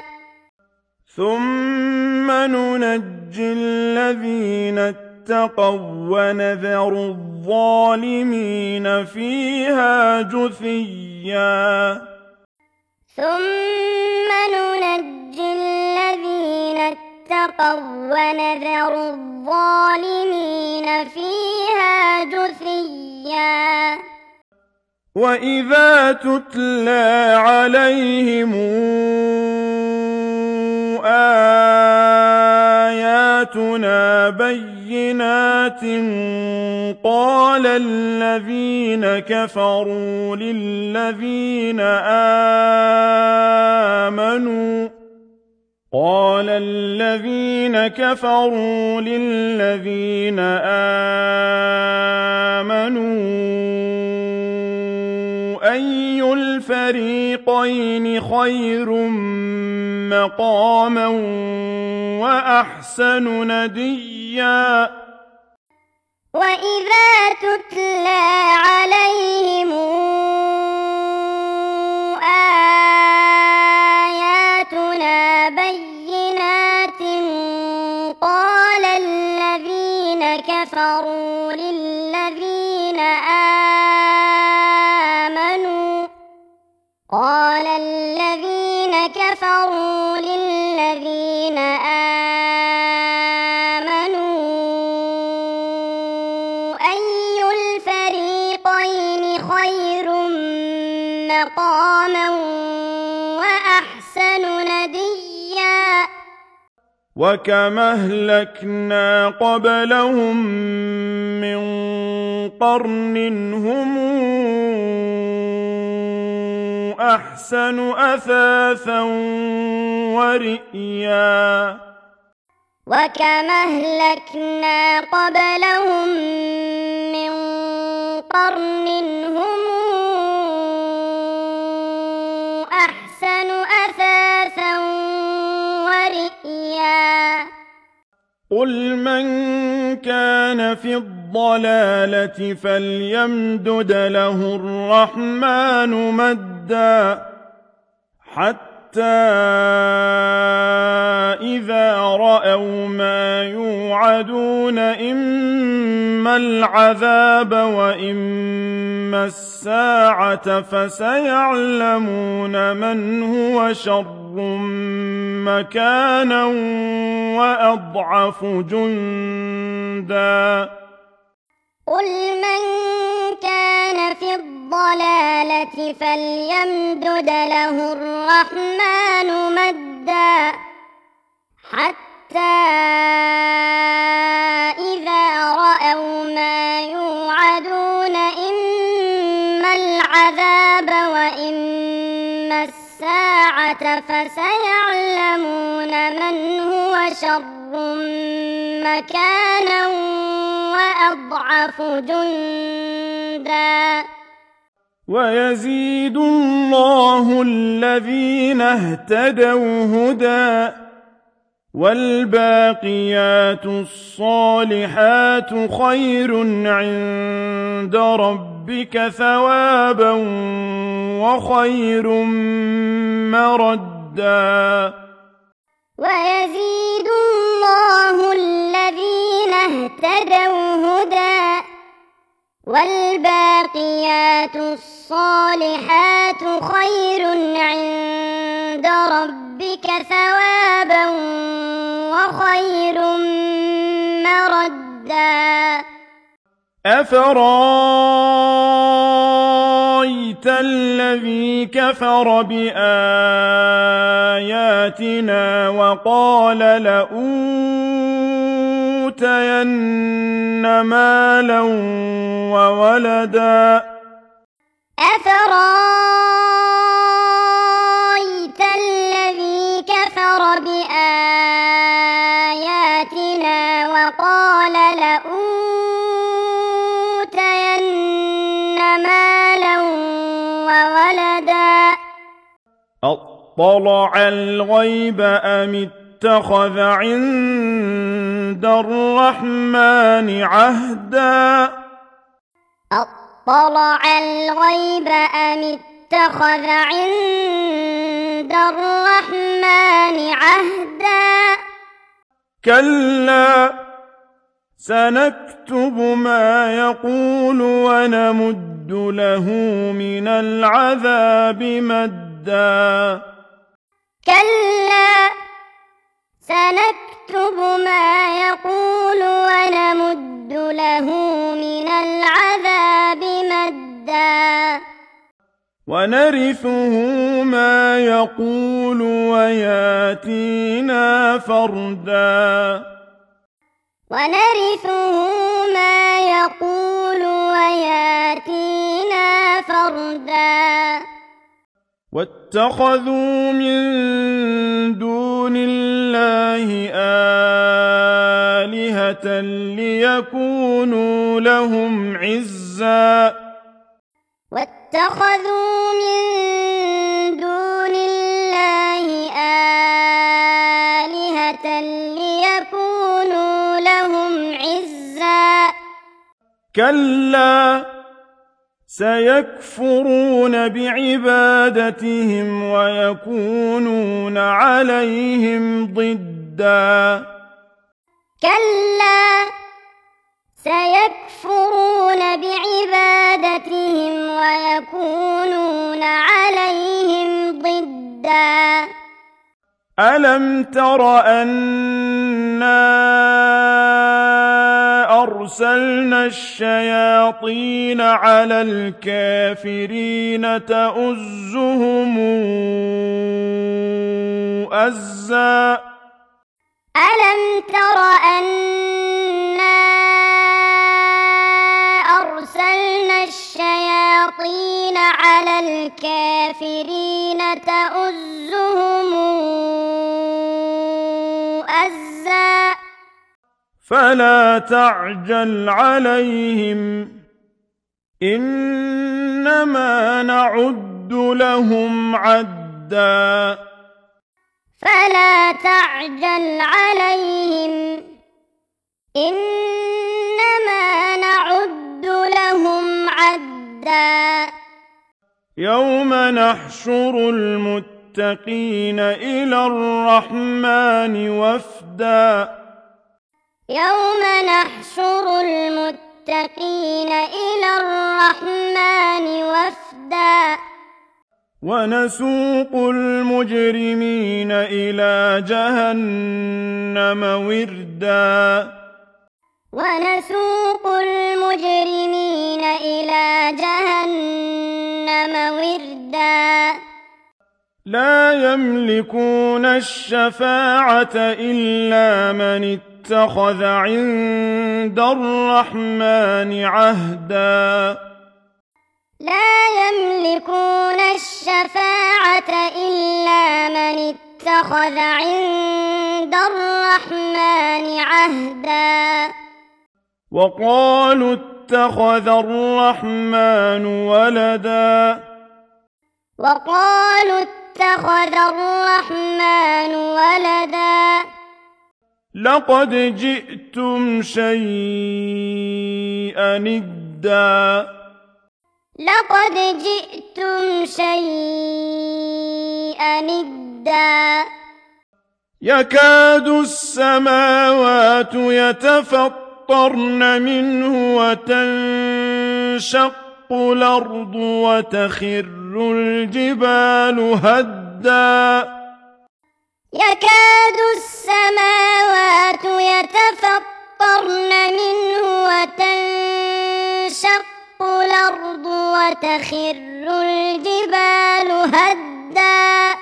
ثم ننجي الذين اتقوا ونذر الظالمين فيها جثيا ثم ننجي الذين اتقوا ونذر الظالمين فيها جثيا وإذا تتلى عليهم آياتنا بينات قال الذين كفروا للذين آمنوا قال الذين كفروا للذين آمنوا أي الفريقين خير مقاما وأحسن نديا وإذا تتلى عليهم كفروا للذين آمنوا قال الذين كفروا للذين آمنوا أي الفريقين خير مقاما وأحسن نديا وكم أهلكنا قبلهم من قرن هم أحسن أثاثا ورئيا وكم أهلكنا قبلهم من قرن هم أحسن أثاثا ورئيا قل من كان في الضلالة فليمدد له الرحمن مدا حتى إذا رأوا ما يوعدون إما العذاب وإما الساعة فسيعلمون من هو شر مكانا وأضعف جندا قل من كان في الضلالة فليمدد له الرحمن مدا حتى إذا رأوا ما يوعدون إما العذاب وإما الساعة فسيعلمون من هو شر مكانا وأضعف جندا ويزيد الله الذين اهتدوا هدى والباقيات الصالحات خير عند ربك ثوابا وخير مردا ويزيد الله الذين اهتدوا هدى والباقيات الصالحات خير عند ربك ثوابا وخير مردا أفرأيت الذي كفر بآياتنا وقال لأوتين مالا وولدا أفرأيت الذي كفر بآياتنا وقال لأوتين مالا وولدا أطلع الغيب أم اتخذ عند الرحمن عهدا أطلع الغيب أم اتخذ عند الرحمن عهدا كلا سنكتب ما يقول ونمد له من العذاب مدا كلا سنكتب ما يقول ونمد له من العذاب مدا ونرثه ما يقول وياتينا فردا ونرثه ما يقول وياتينا فردا واتخذوا من دون الله آلهة ليكونوا لهم عزا واتخذوا من دون الله آلهة ليكونوا لهم عزا كلا سيكفرون بعبادتهم ويكونون عليهم ضدا كلا سيكفرون بعبادتهم ويكونون عليهم ضدا ألم تر أنا أرسلنا الشياطين على الكافرين تؤزهم أزا ألم تر أنا أرسلنا الشياطين على الكافرين تؤزهم أزا فلا تعجل عليهم إنما نعد لهم عدا فلا تعجل عليهم إنما نعد لهم عدا يوم نحشر المتقين إلى الرحمن وفدا يوم نحشر المتقين إلى الرحمن وفدا ونسوق المجرمين إلى جهنم وردا ونسوق المجرمين إلى جهنم وردا لا يملكون الشفاعة إلا من اتخذ عند الرحمن عهدا لا يملكون الشفاعة إلا من اتخذ عند الرحمن عهدا وقالوا اتخذ الرحمن ولدا وقالوا اتخذ الرحمن ولدا لقد جئتم شيئا إدا لقد جئتم شيئا إدا يكاد السماوات يتفطرن منه وتنشق الأرض وتخر الجبال هدا يكاد السماوات يتفطرن منه وتنشق الأرض وتخر الجبال هدا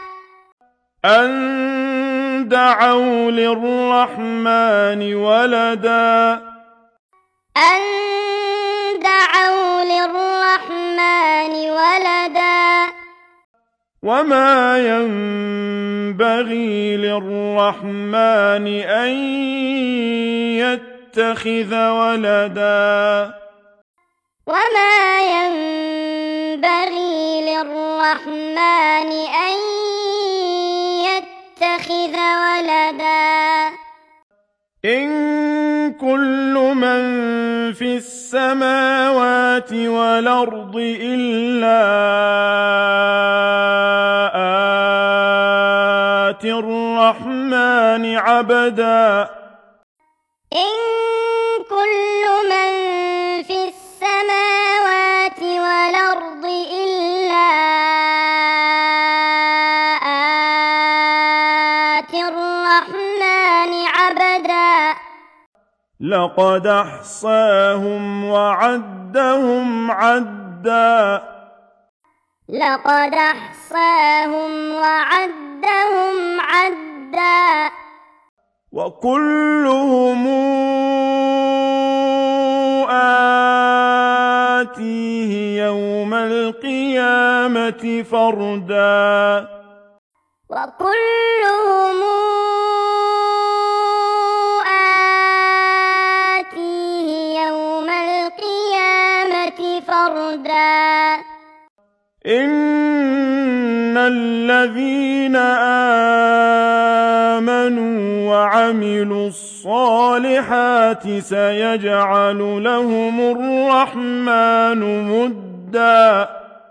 أن دعوا للرحمن ولدا أن دعوا للرحمن ولدا وما ينبغي للرحمن أن يتخذ ولدا وما ينبغي للرحمن أن يتخذ ولدا إن كل من في السماوات والأرض إلا آتي الرحمن عبدا إن كل من في السماوات والأرض إلا آتي الرحمن عبدا لقد أحصاهم وعدهم عدا لقد أحصاهم وعدهم عدا وكلهم آتيه يوم القيامة فردا وكلهم آتيه يوم القيامة فردا إن الذين آمنوا وعملوا الصالحات سيجعل لهم الرحمن ودا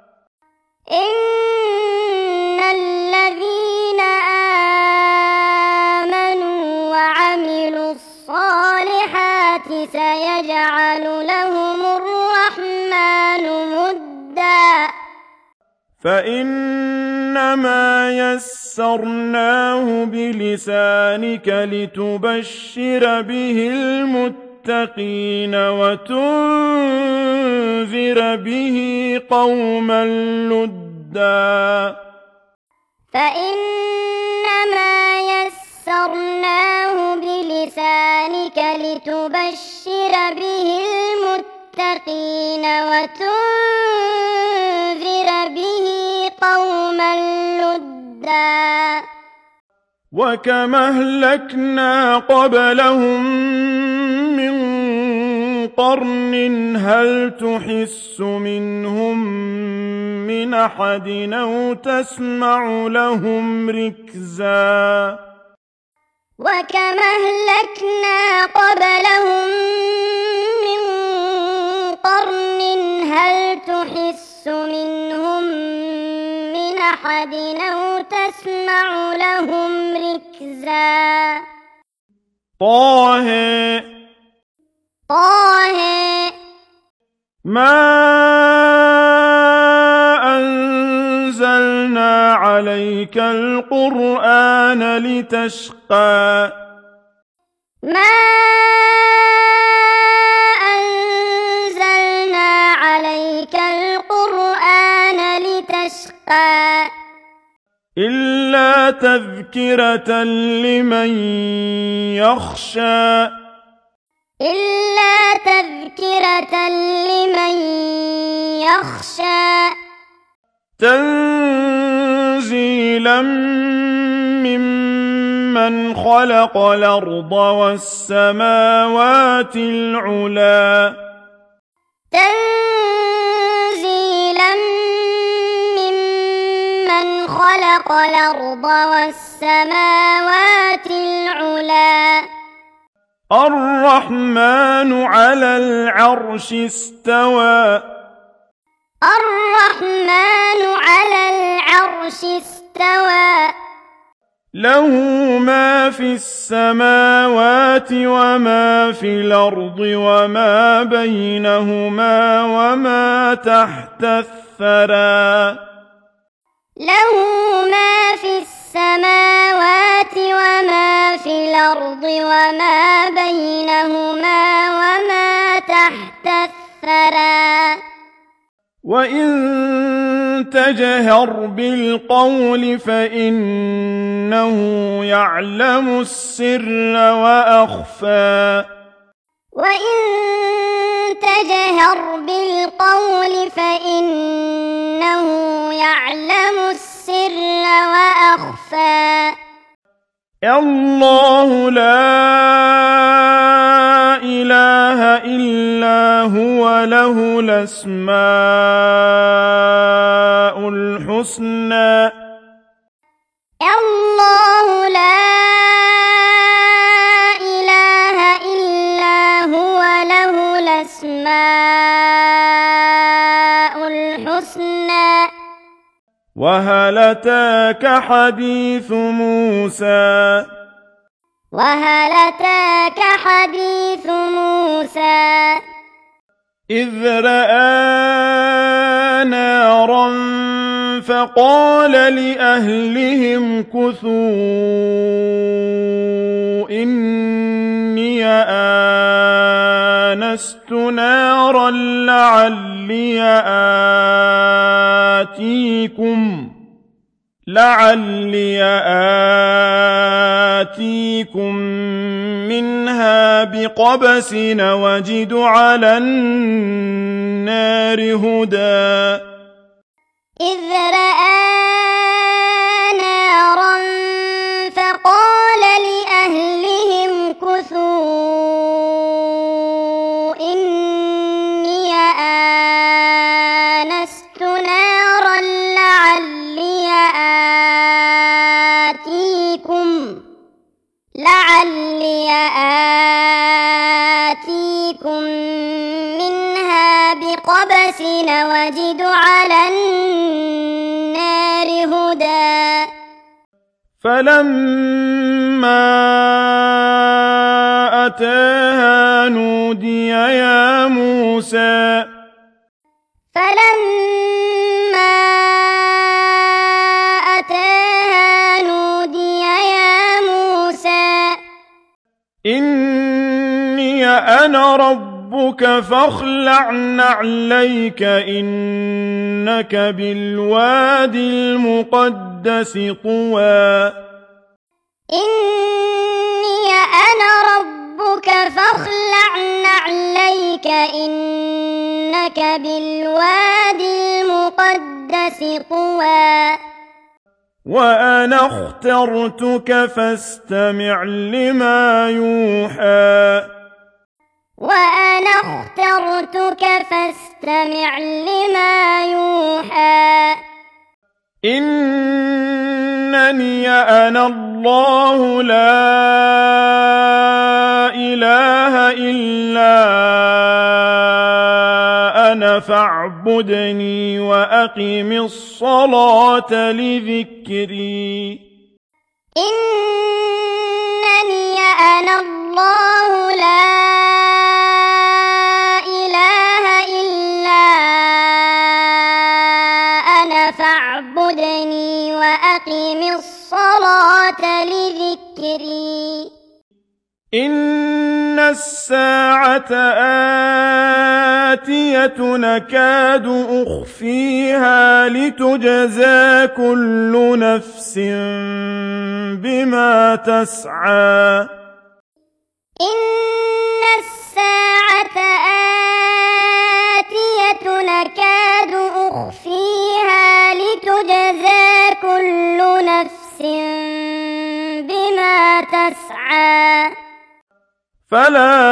إن الذين آمنوا وعملوا الصالحات سيجعل لهم الرحمن ودا فإنما يسرناه بلسانك لتبشر به المتقين وتنذر به قوما لدا فإنما يسرناه بلسانك لتبشر به المتقين وتنذر به قوما لدا وكما أهلكنا قبلهم من قرن هل تحس منهم من أحد أو تسمع لهم ركزا وكما أهلكنا قبلهم من قرن هل تحس منهم من أحد أو تسمع لهم ركزا طه طه ما أنزلنا عليك القرآن لتشقى ما أنزلنا عليك القرآن لتشقى إلا تذكرة لمن يخشى إلا تذكرة لمن يخشى تنزيلا ممن خلق الأرض والسماوات العلى تنزيلا ممن خلق الأرض والسماوات العلى الرحمن على العرش استوى الرحمن على العرش استوى له ما في السماوات وما في الأرض وما بينهما وما تحت الثرى له ما في السماوات وما في الأرض وما بينهما وما تحت الثرى وإن تجهر بالقول فإنه يعلم السر وأخفى وإن تجهر بالقول فإنه يعلم السر وأخفى الله لا إله إلا هو له الأسماء الحسنى الله لا إله إلا هو له الأسماء الحسنى وهل أتاك حديث موسى وهل أتاك حديث موسى إذ رأى نارا فقال لأهلهم كثوا إني آنست نارا لعلي آتيكم لعلي آتيكم منها بقبس وجد على النار هدى إذ رأى نارا فقال لأهلهم كثوا إني آنست نارا لعلي آتيكم لعلي آتيكم منها بقبس وجد على النار هدى فلما أتاها نودي يا موسى فلما أتاها نودي يا موسى إني أنا ربك فاخلع نعليك إنك بالوادي المقدس طوى إني أنا ربك فاخلع نعليك إنك بالوادي المقدس طوى وأنا اخترتك فاستمع لما يوحى وأنا اخترتك فاستمع لما يوحى إنني أنا الله لا إله إلا أنا فاعبدني وأقم الصلاة لذكري إنني أنا الله لا إله إلا أنا فاعبدني وأقم الصلاة لذكري إن الساعة آتية نكاد أخفيها لتجزى كل نفس بما تسعى إن الساعة آتية نكاد أخفيها لتجزى كل نفس بما تسعى فلا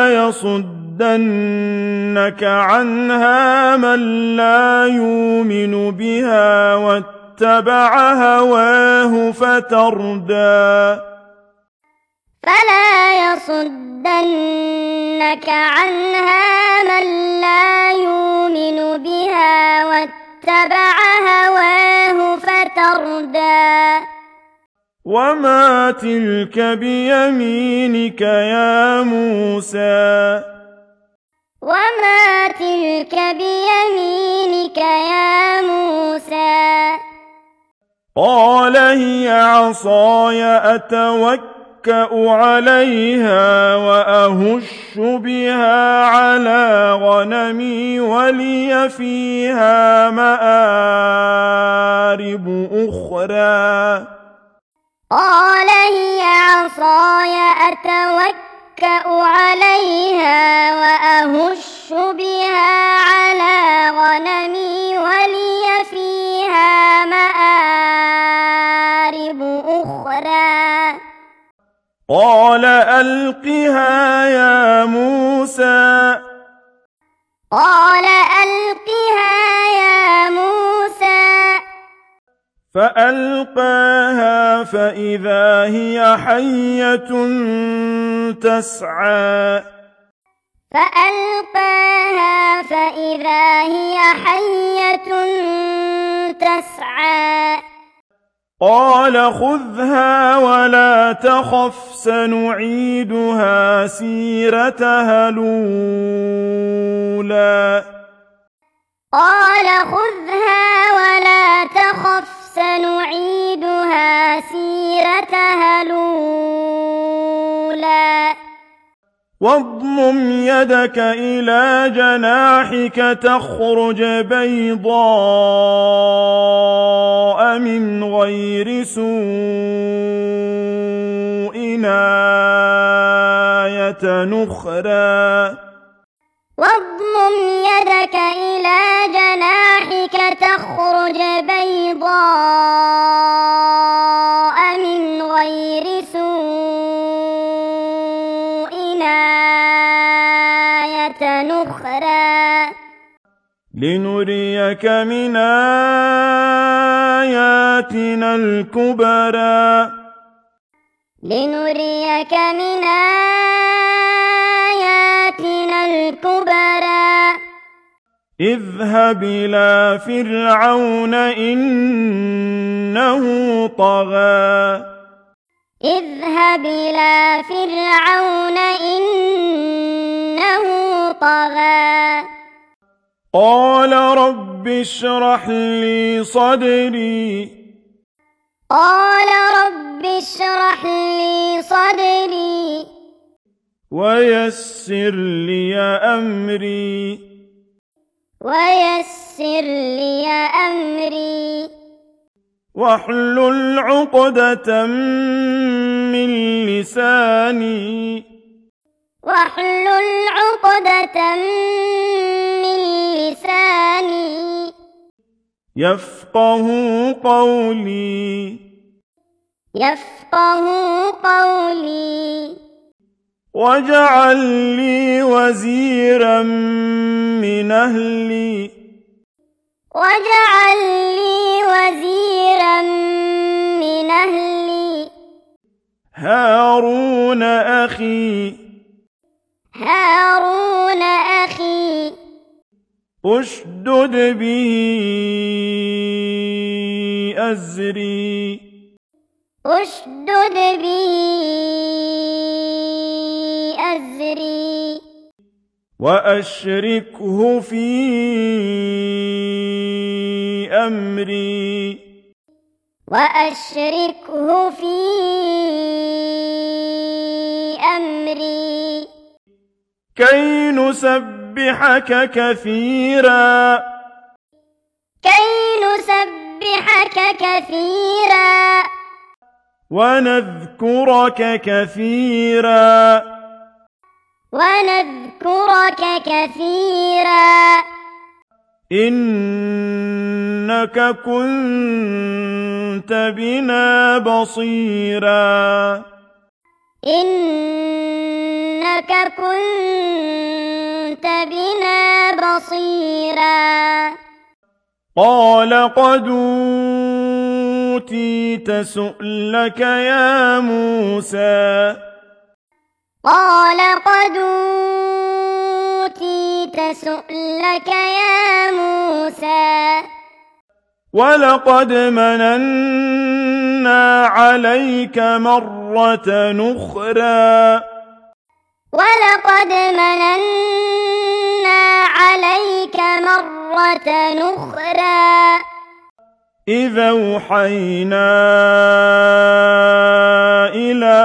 يصدنك عنها من لا يؤمن بها واتبع هواه فتردى فلا يصدنك عنها من لا يؤمن بها واتبع هواه فتردى وما تلك بيمينك يا موسى وما تلك بيمينك يا موسى قال هي عصاي أتوكأ عليها وأهش بها على غنمي ولي فيها مآرب أخرى قال هي عصاي أتوكأ عليها وأهش بها على غنمي ولي فيها مآرب أخرى قال ألقها يا موسى قال ألقها يا موسى فألقاها فإذا هي حية تسعى فألقاها فإذا هي حية تسعى قال خذها ولا تخف سنعيدها سيرتها الأولى قال خذها ولا تخف سنعيدها سيرتها الأولى واضمم يدك إلى جناحك تخرج بيضاء من غير سوء آية أخرى واضمم يدك إلى جناحك تخرج بيضاء من غير سوء آية أخرى لنريك من آياتنا الكبرى لنريك من آياتنا الكبرى اذهب إلى فرعون إنه طغى اذهب إلى فرعون إنه طغى قال رب اشرح لي صدري قال رب اشرح لي صدري ويسر لي أمري ويسر لي أمري واحلل عقدة من لساني واحلل عقدة من لساني يفقه قولي يفقه قولي واجعل لي وزيرا من أهلي واجعل لي وزيرا من أهلي هارون أخي هارون أخي اشدد به أزري اشدد به أزري وأشركه في أمري وأشركه في أمري كي نسبحك كثيرا كي نسبحك كثيرا ونذكرك كثيرا ونذكرك كثيرا إنك كنت بنا بصيرا إنك كنت بنا بصيرا قال قد أوتيت سؤلك يا موسى قال قد أوتيت سؤلك يا موسى ولقد مننا عليك مرة أخرى ولقد مننا عليك مرة أخرى إذا أوحينا إلى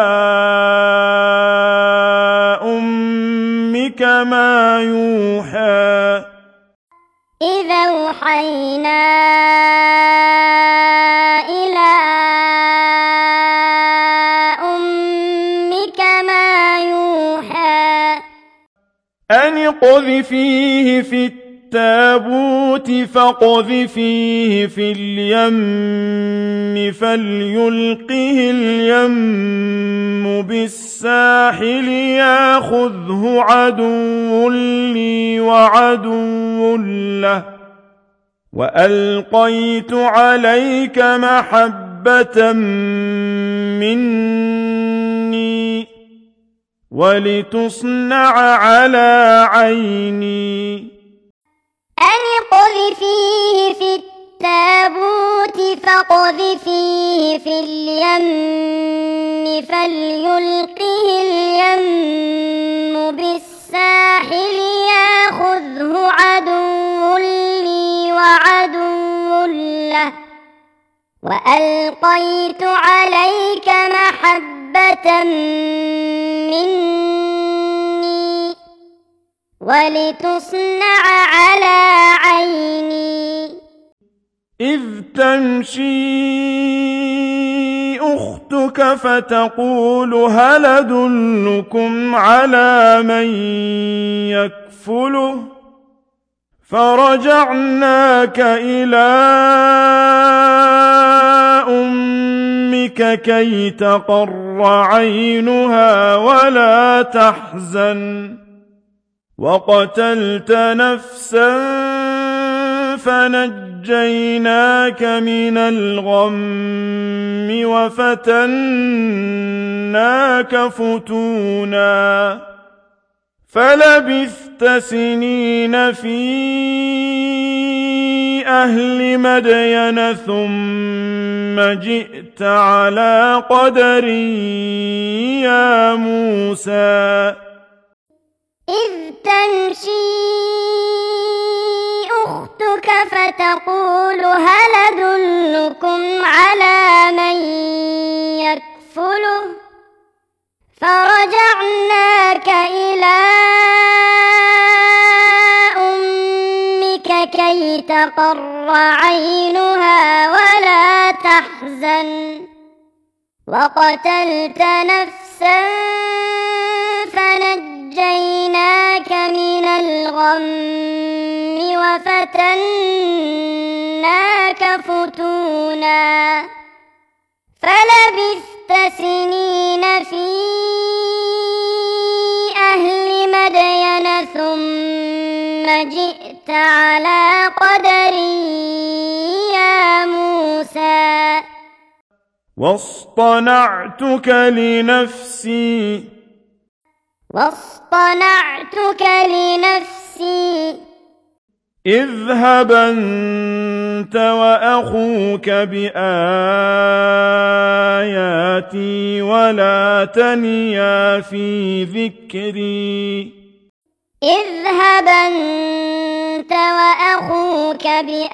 أمك ما يوحى إذا أوحينا إلى أمك ما يوحى أن اقذفيه في التابوت فاقذفيه في اليم فليلقه اليم بالساحل ياخذه عدو لي وعدو له وألقيت عليك محبة مني ولتصنع على عيني أن اقذفيه في التابوت فاقذفيه في اليم فليلقه اليم بالساحل ياخذه عدو لي وعدو له وألقيت عليك محبة مني ولتصنع على عيني إذ تمشي أختك فتقول هل أدلكم على من يكفله فرجعناك إلى أمك كي تقر عينها ولا تحزن وقتلت نفسا فنجيناك من الغم وفتناك فتونا فلبثت لبثت سنين في أهل مدين ثم جئت على قدر يا موسى إذ تمشي أختك فتقول هل أدلكم على من يكفله فرجعناك إلى أمك كي تقر عينها ولا تحزن وقتلت نفسا فنجيناك من الغم وفتناك فتونا فلبثت سنين في أهل مدين ثم جئت على قدر يا موسى واصطنعتك لنفسي واصطنعتك لنفسي اذهب أنت وأخوك بآياتي ولا تنيا في ذكري اذهب أنت وأخوك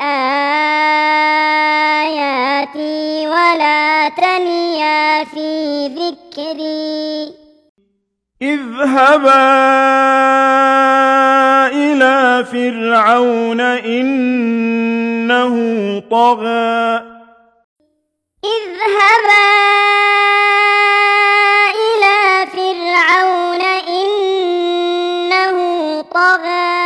بآياتي ولا تنيا في ذكري اذهبا إلى فرعون إنه طغى اذهبا إلى فرعون إنه طغى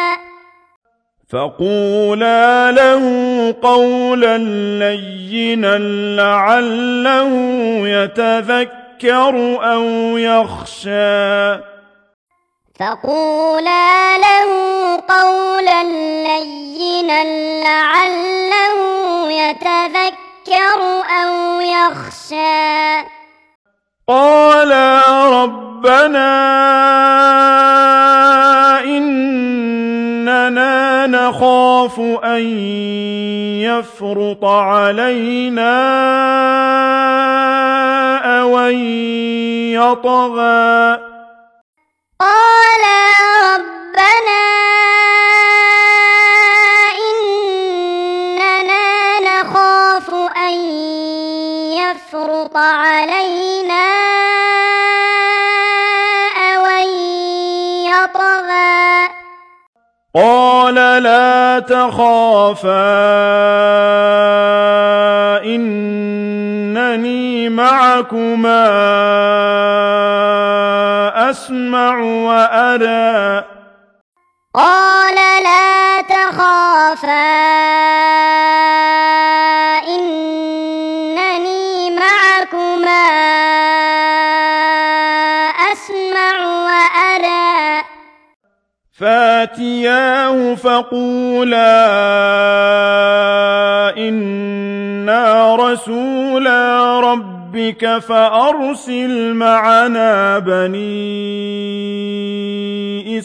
فقولا له قولا لينا لعله يتذكر أو يخشى فقولا له قولا لينا لعله يتذكر أو يخشى قالا ربنا إننا نخاف أن يفرط علينا أو أن يطغى قالا ربنا إننا نخاف أن يفرط علينا أو أن يطغى قال لا تخافا إنني معكما أسمع وأرى قال لا تخافا إنني معكما أسمع وأرى فاتياه فقولا إنا رسولا ربك فأرسل معنا بني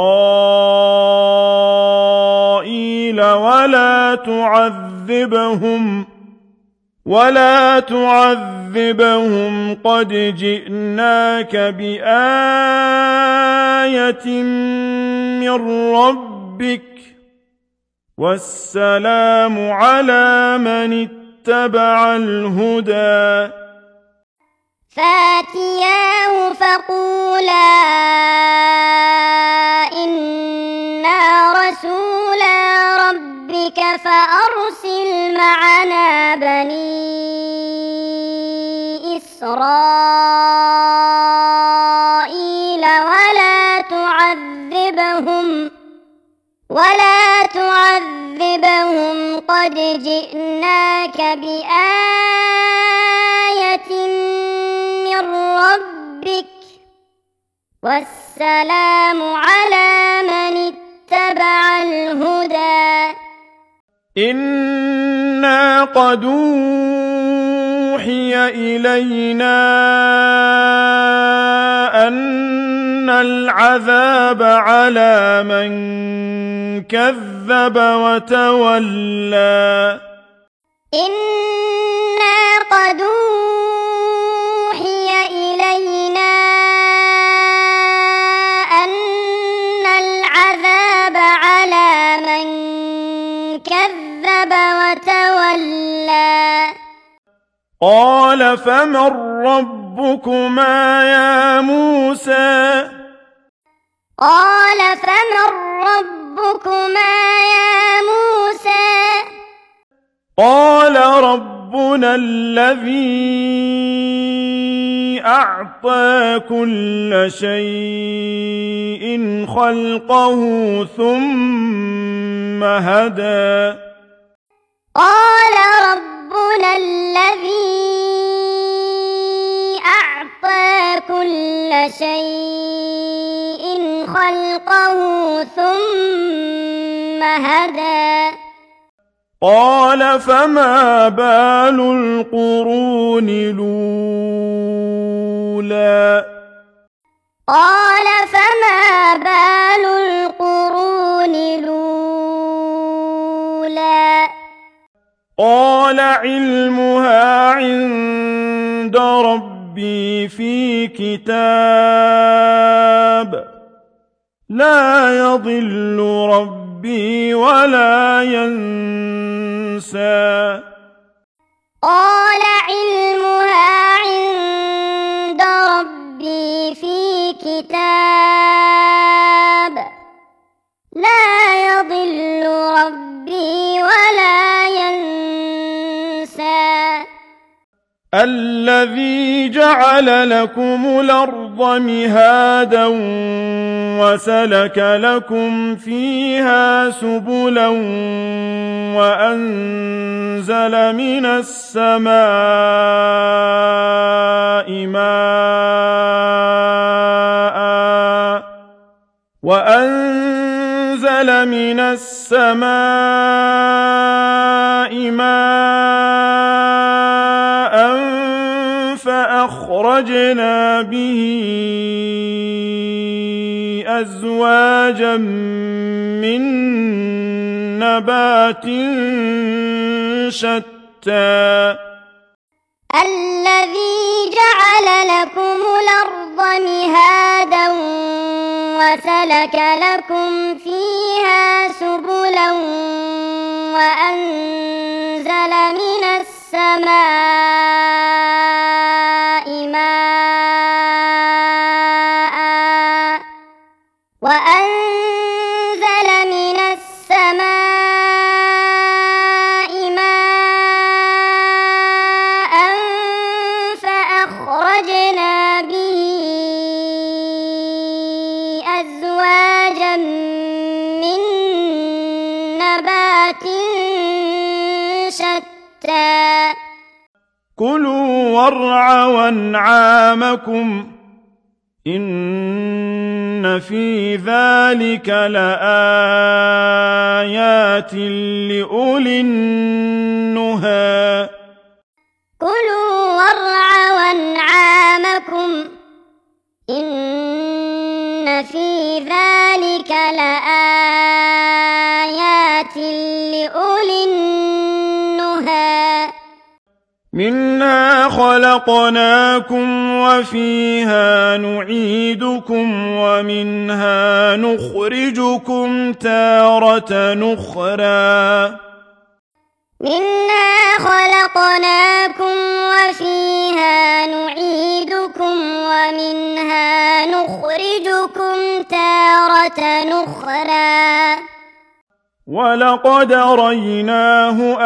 إسرائيل ولا تعذبهم ولا تعذبهم قد جئناك بآية من ربك والسلام على من اتبع الهدى فاتياه فقولا إنا رسولا ربك فأرسل معنا بني إسرائيل ولا تعذبهم ولا تعذبهم قد جئناك بآية من ربك والسلام على من اتبع الهدى إنا قد أوحي إلينا أن أن العذاب على من كذب وتولى إنا قد أوحي إلينا أن العذاب على من كذب وتولى قال فمن ربكما يا موسى قال فمن ربكما يا موسى قال ربنا الذي أعطى كل شيء خلقه ثم هدى قال ربنا الذي أعطى كل شيء خلقه ثم هدى قال فما بال القرون الأولى قال فما بال القرون الأولى قال علمها عند ربي في كتاب لا يضل ربي ولا ينسى قال علمها عند ربي في كتاب لا يضل ربي ولا ينسى الذي جعل لكم الأرض مهادا وسلك لكم فيها سبلا وأنزل من السماء ماء وأنزل من السماء ماء فأخرجنا به أزواجا من نبات شتى الذي جعل لكم الأرض مهادا وسلك لكم فيها سبلا وأنزل من السماء ماء وأنزل من السماء ماء فأخرجنا به أزواجا من نبات شتى كلوا وارعوا أنعامكم إن في ذلك لآيات لأولي النهى كلوا وارعوا أنعامكم إن في ذلك لآيات لأولي النهى منها خلقناكم وفيها نعيدكم ومنها نخرجكم تارة أخرى منها خلقناكم وفيها نعيدكم ومنها نخرجكم تارة أخرى ولقد ريناه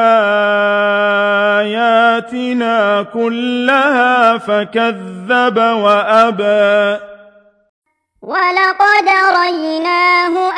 آياتنا كلها فكذب وأبى ولقد ريناه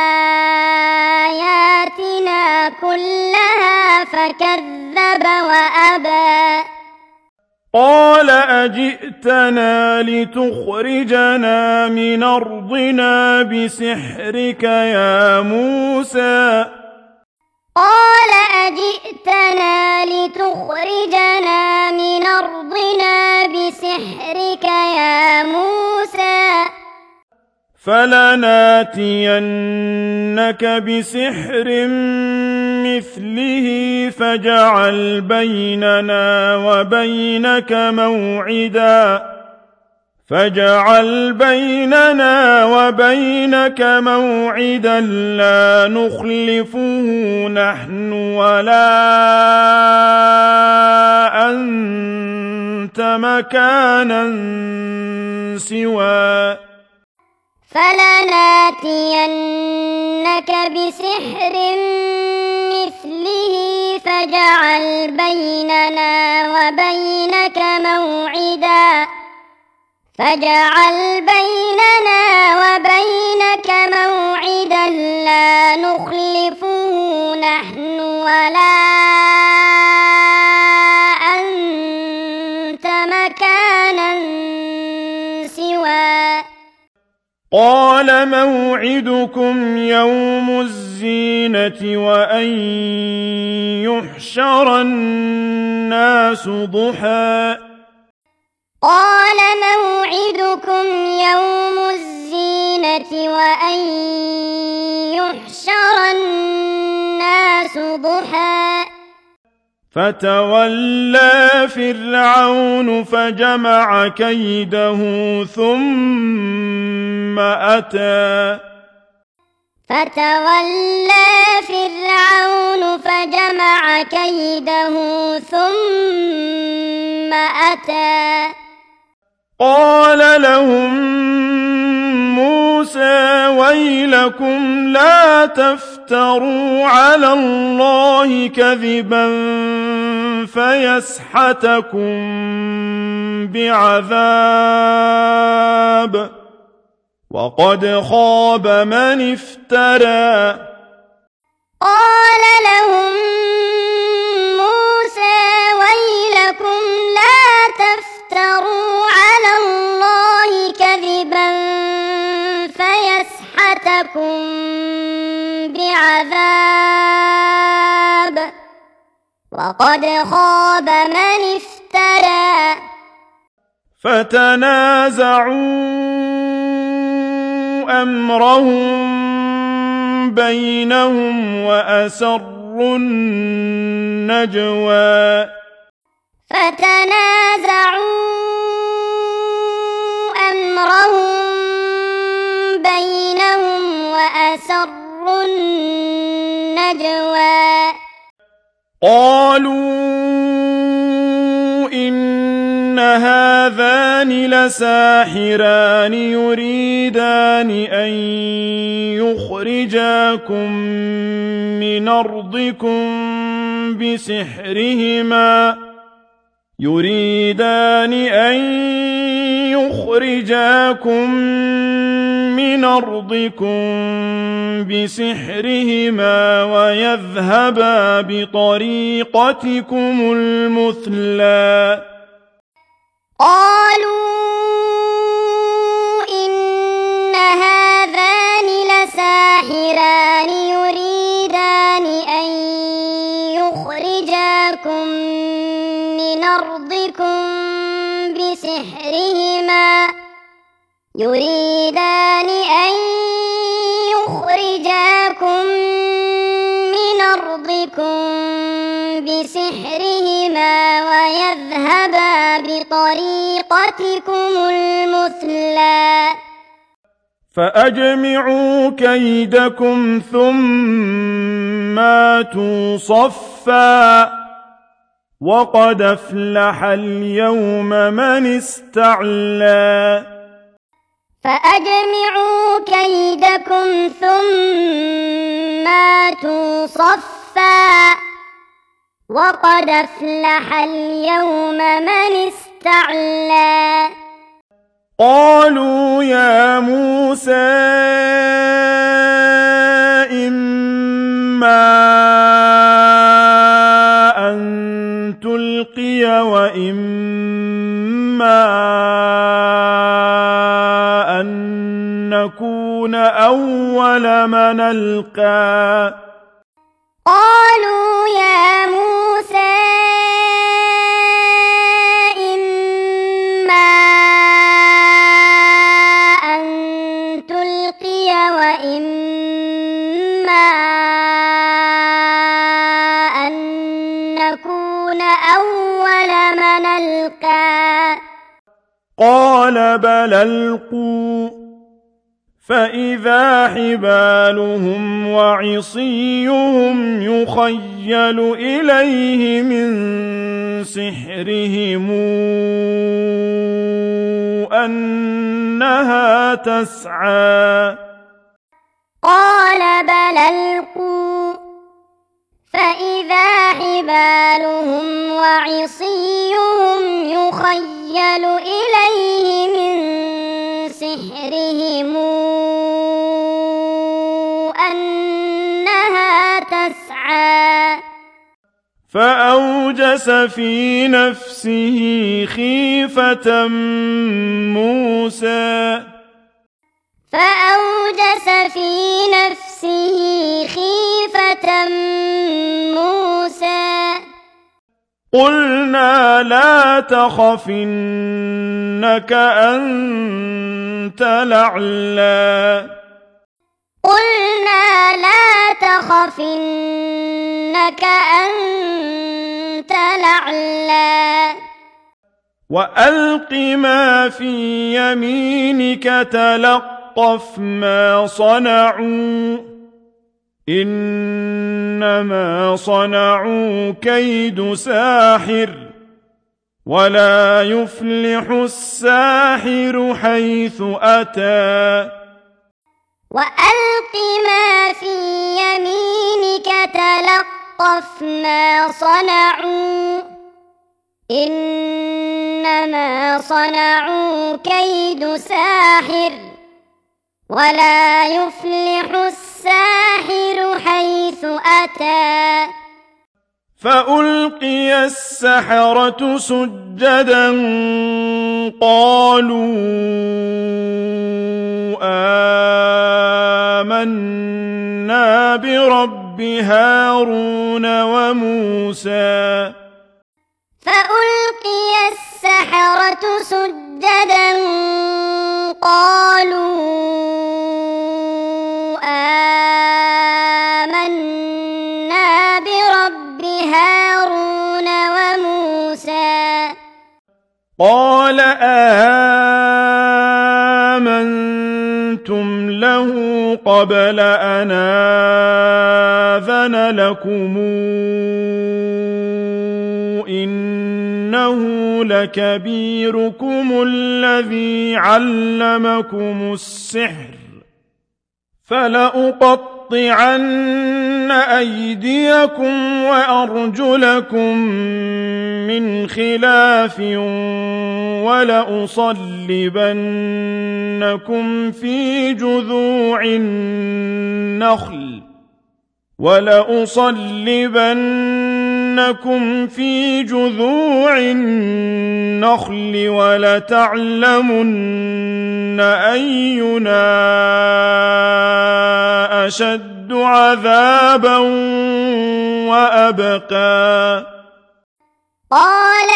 آياتنا كلها فكذب وأبى قال أجئتنا لتخرجنا من أرضنا بسحرك يا موسى قال أجئتنا لتخرجنا من أرضنا بسحرك يا موسى فلناتينك بسحر مثله فاجعل بيننا وبينك موعدا فاجعل بيننا وبينك موعدا لا نخلفه نحن ولا أنت مكانا سوى فلناتينك بسحر مثله فاجعل بيننا وبينك موعدا فاجعل بيننا وبينك موعدا لا نخلفه نحن ولا أنت مكانا سوى قال موعدكم يوم الزينة وأن يحشر الناس ضحى قال موعدكم يوم الزينة وأن يحشر الناس ضحى فتولى فرعون فجمع كيده ثم أتى فتولى فرعون فجمع كيده ثم أتى قال لهم موسى ويلكم لا تفتروا على الله كذبا فيسحتكم بعذاب وقد خاب من افترى قال لهم موسى ويلكم لا تفتروا على الله كذبا فيسحتكم بعذاب وقد خاب من افترى فتنازعوا أمرهم بينهم وأسروا النجوى فتنازعوا أمرهم بينهم وأسروا النجوى قالوا إن هذان لساحران يريدان أن يخرجاكم من أرضكم بسحرهما يريدان أن يخرجاكم من أرضكم بسحرهما ويذهبا بطريقتكم المثلى قالوا إن هذان لساحران يريدان أن يخرجاكم من أرضكم بسحرهما يريدان أن يخرجاكم من أرضكم بسحرهما ويذهبا بطريقتكم المثلى فأجمعوا كيدكم ثم آتوا صفا وقد أفلح اليوم من استعلى فأجمعوا كيدكم ثم آتوا صفا وقد أفلح اليوم من استعلى قالوا يا موسى إما أن تلقي وإما أن نكون أول من ألقى قالوا يا موسى إما أن تلقي قال بل ألقوا فإذا حبالهم وعصيهم يخيل إليه من سحرهم أنها تسعى قال بل ألقوا فإذا حبالهم وعصيهم يخيل إليه من سحرهم أنها تسعى فأوجس في نفسه خيفة موسى فأوجس في نفسه خيفة موسى قلنا لا تخف إنك أنت الأعلى قلنا لا تخف إنك أنت الأعلى وألق ما في يمينك تلقف ما صنعوا إنما صنعوا كيد ساحر ولا يفلح الساحر حيث أتى وألق ما في يمينك تلقف ما صنعوا إنما صنعوا كيد ساحر ولا يفلح الساحر حيث أتى فألقي السحرة سجدا قالوا آمنا برب هارون وموسى فألقي السحرة سجدا قالوا آمنا برب هارون وموسى قال آمنتم له قبل أن آذن لكم إنه لكبيركم الذي علمكم السحر فلأقطعن أيديكم وأرجلكم من خلاف ولأصلبنكم في جذوع النخل ولأصلبنكم في جذوع النخل ولتعلمن أينا أشد عذابا وأبقى قال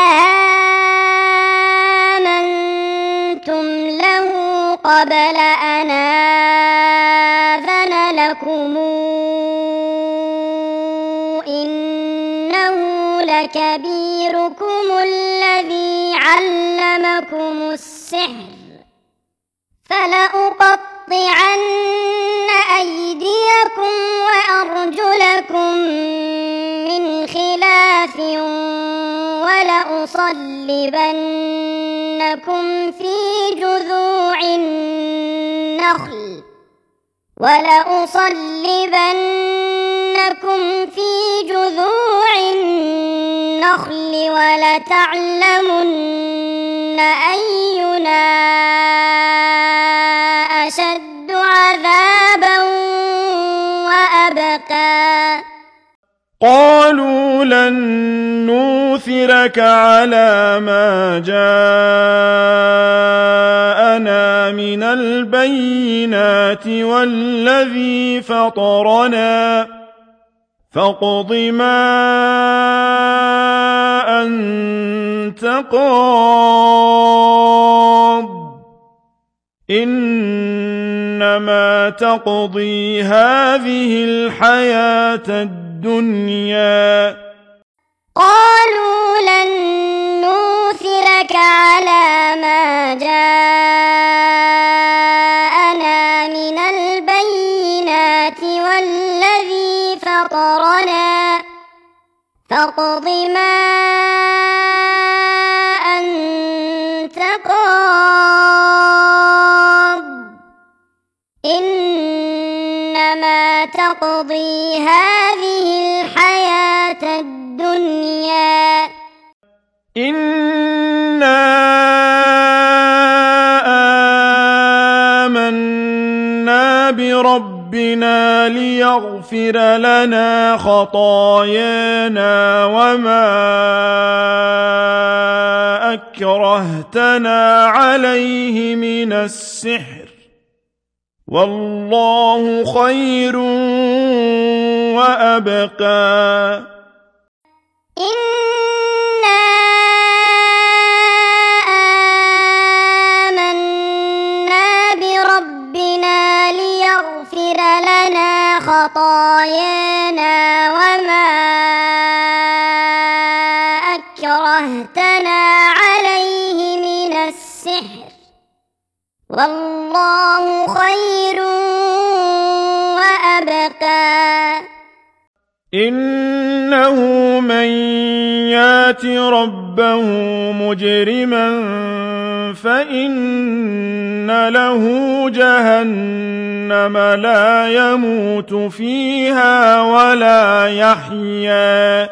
آمنتم له قبل أن آذن لكم إنه لكبيركم الذي علمكم السحر فلأقطعن أيديكم وأرجلكم من خلاف ولأصلبنكم في جذوع النخل ولأصلبنكم في جذوع النخل ولتعلمن أينا أشد عذابا وأبقى قالوا لن نؤثرك على ما جاءنا من البينات والذي فطرنا فاقض ما أنت قاض إنما تقضي هذه الحياة الدنيا قالوا لن نؤثرك ونصبرك على ما جاءنا من البينات والذي فطرنا فاقض ما أنت قاض إنما تقضي هذه الحياة الدنيا إنا آمنا بربنا ليغفر لنا خطايانا وما أكرهتنا عليه من السحر والله خير وأبقى. إنا آمنا بربنا ليغفر لنا خطايانا وما أكرهتنا عليه من السحر والله خير وأبقى. إنه من يات ربه مجرما فإن له جهنم لا يموت فيها ولا يحيا.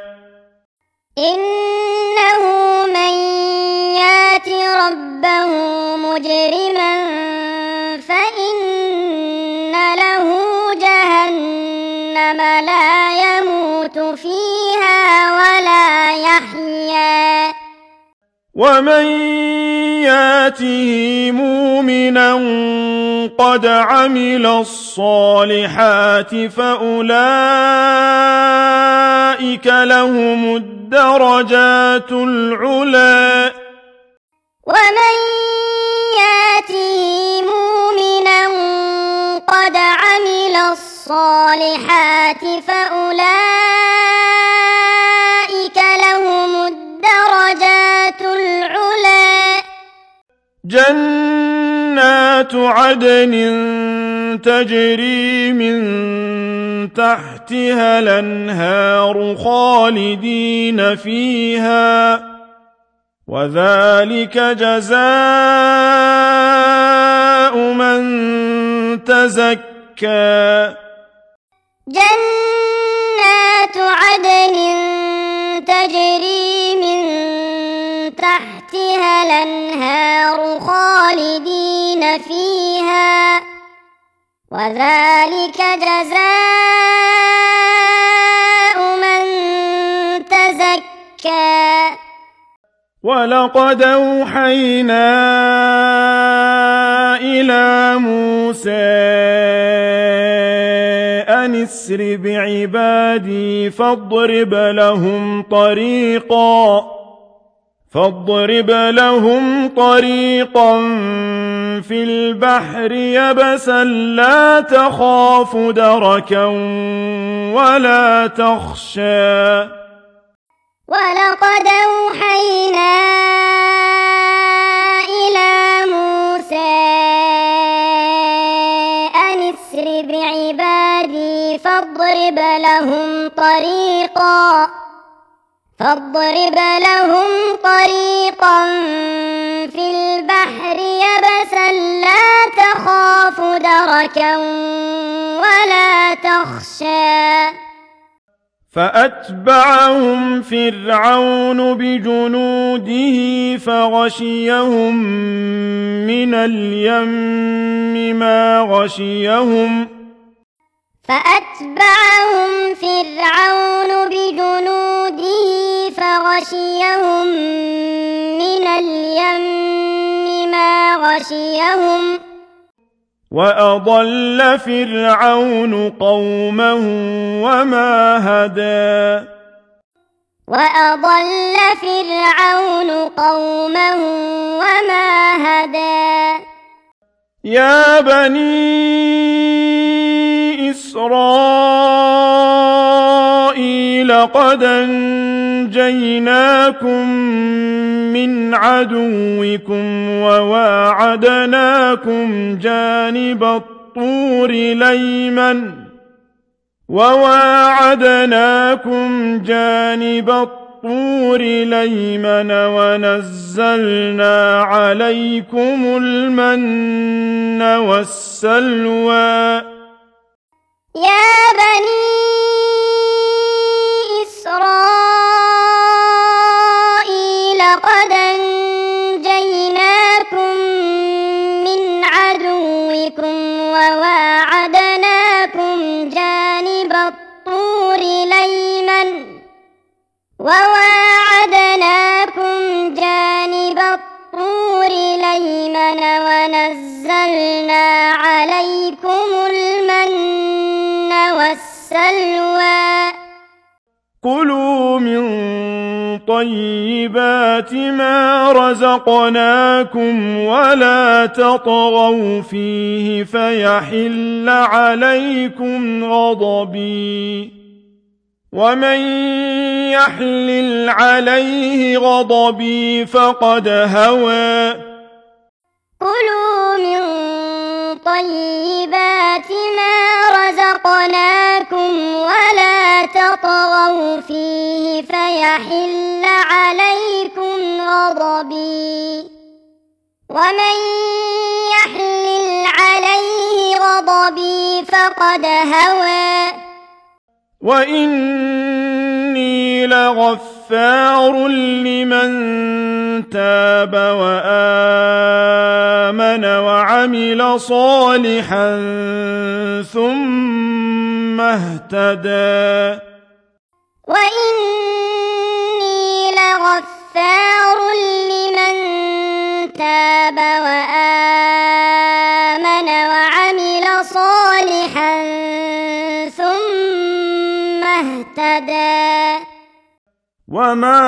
إنه من يات ربه مجرما فإن له جهنم لا يموت فيها ولا يحيا. ومن ياته مؤمنا قد عمل الصالحات فأولئك لهم الدرجات العلى. ومن ياته مؤمنا قد عمل الصالحات فأولئك لهم الدرجات العلى. جنات عدن تجري من تحتها الأنهار خالدين فيها وذلك جزاء من تزكى. جنات عدن تجري من تحتها الأنهار خالدين فيها وذلك جزاء من تزكى. ولقد أوحينا إلى موسى أن اسر بعبادي فاضرب لهم طريقا فاضرب لهم طريقا في البحر يبسا لا تخاف دركا ولا تخشى. ولقد أوحينا إلى موسى أن اسر بعبادي فاضرب لهم طريقا فاضرب لهم طريقا في البحر يبسا لا تخاف دركا ولا تخشى. فأتبعهم فرعون بجنوده فغشيهم من اليم ما غشيهم. فأتبعهم فرعون بجنوده فغشيهم من اليم ما غشيهم. وأضل فرعون قومه وما هدى. وأضل فرعون قومه وما هدى. يا بني إسرائيل قد أنجيناكم من عدوكم وواعدناكم جانب الطور الأيمن وواعدناكم جانب الطور الأيمن ونزلنا عليكم المن والسلوى. يا بني إسرائيل قد أنجيناكم من عدوكم وواعدناكم جانب الطور الأيمن وواعدناكم جانب الطور الأيمن ونزلنا عليكم المن والسلوى. كلوا من طيبات ما رزقناكم ولا تطغوا فيه فيحل عليكم غضبي ومن يحلل عليه غضبي فقد هوى. كلوا من طيبات ما رزقناكم ولا تطغوا فيه فيحل عليكم غضبي ومن يحلل عليه غضبي فقد هوى. وإني لغفار لمن تاب وآمن وعمل صالحا ثم اهتدى. وإني لغفار لمن تاب وآمن وعمل صالحا ثم اهتدى. وما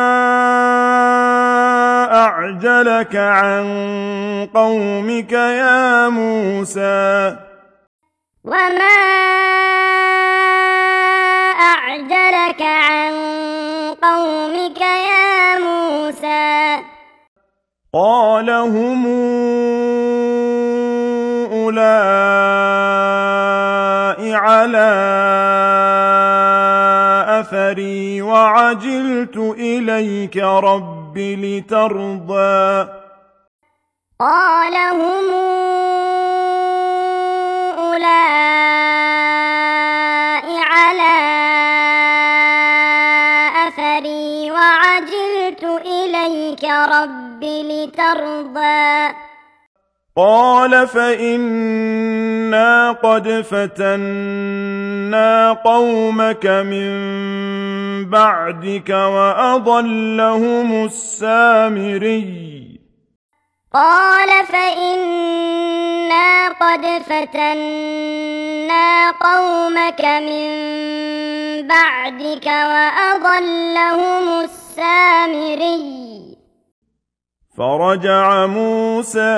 أعجلك عن قومك يا موسى. وما أعجلك عن قومك يا موسى. قال هم أولئك على أثري وعجلت إليك رب لترضى. قال هم أولئك على أثري وعجلت إليك رب لترضى. قال فإنا قد فتنا قومك من بعدك وأضلهم السامري. قال فإنا قد فتنا قومك من بعدك وأضلهم السامري. فرجع موسى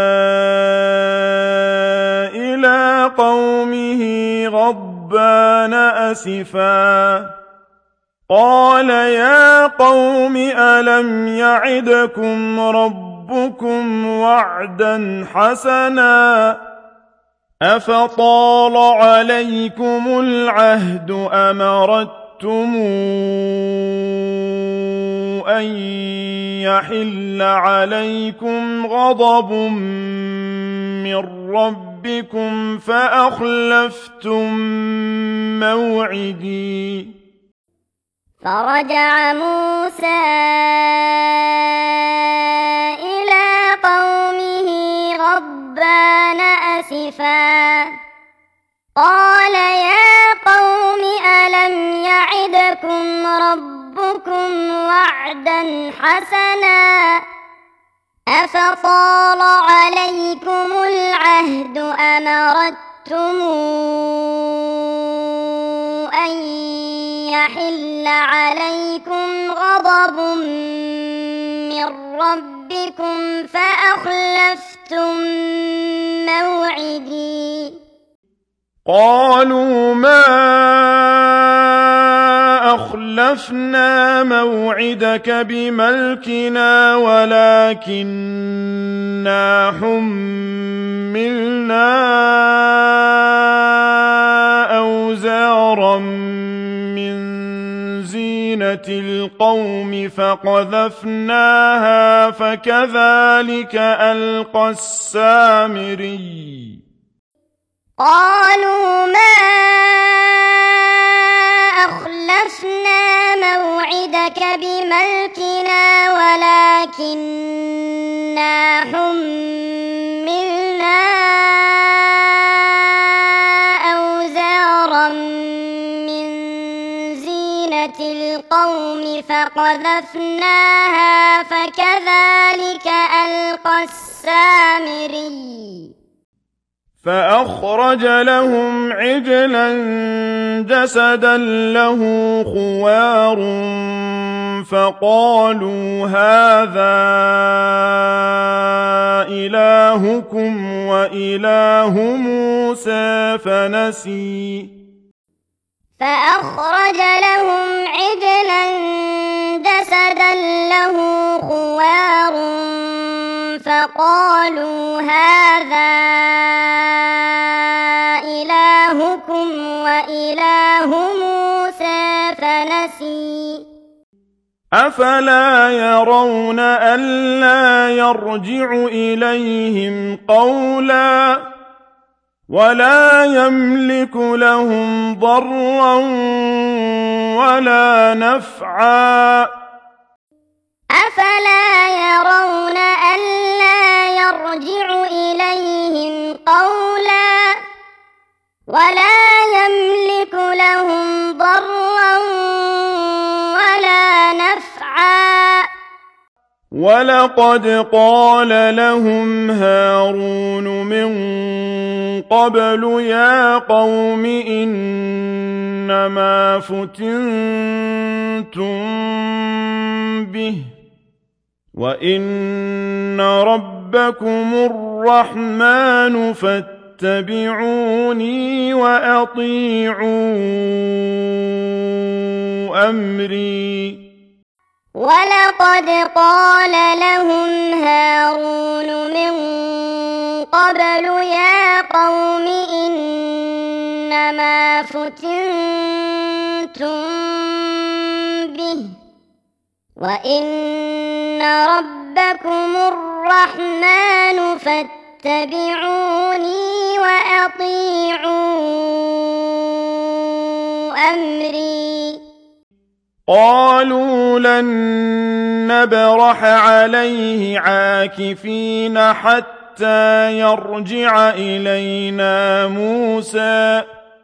إلى قومه غضبان أسفا قال يا قوم ألم يعدكم ربكم وعدا حسنا أفطال عليكم العهد أم أردتم أن يحل عليكم غضب من ربكم فأخلفتم موعدي. فرجع موسى إلى قومه غضبان أسفا قال يا قوم ألم يعدكم ربكم وعدا حسنا أفطال عليكم العهد أم أردتم أن يحل عليكم غضب من ربكم فأخلفتم موعدي. قالوا ما أخلفنا موعدك بملكنا ولكننا حملنا أوزارا من زينة القوم فقذفناها فكذلك ألقى السامري قالوا ما أخلفنا موعدك بملكنا ولكننا حملنا أوزارا من زينة القوم فقذفناها فكذلك ألقى السامري فأخرج لهم عجلا جسدا له خوار فقالوا هذا إلهكم وإله موسى فنسي فأخرج لهم عجلا جسدا له خوار فقالوا هذا إلهكم وإله موسى فنسي أفلا يرون ألا يرجع إليهم قولا ولا يملك لهم ضرا ولا نفعا أفلا يرون ألا يرجع إليهم قولا ولا يملك لهم ضرا ولا نفعا ولقد قال لهم هارون من قبل يا قوم إنما فتنتم به وإن ربكم الرحمن فاتبعوني وأطيعوا أمري ولقد قال لهم هارون من قبل يا قوم إنما فتنتم به وإن ربكم الرحمن فاتبعوني وأطيعوا أمري قالوا لن نبرح عليه عاكفين حتى يرجع إلينا موسى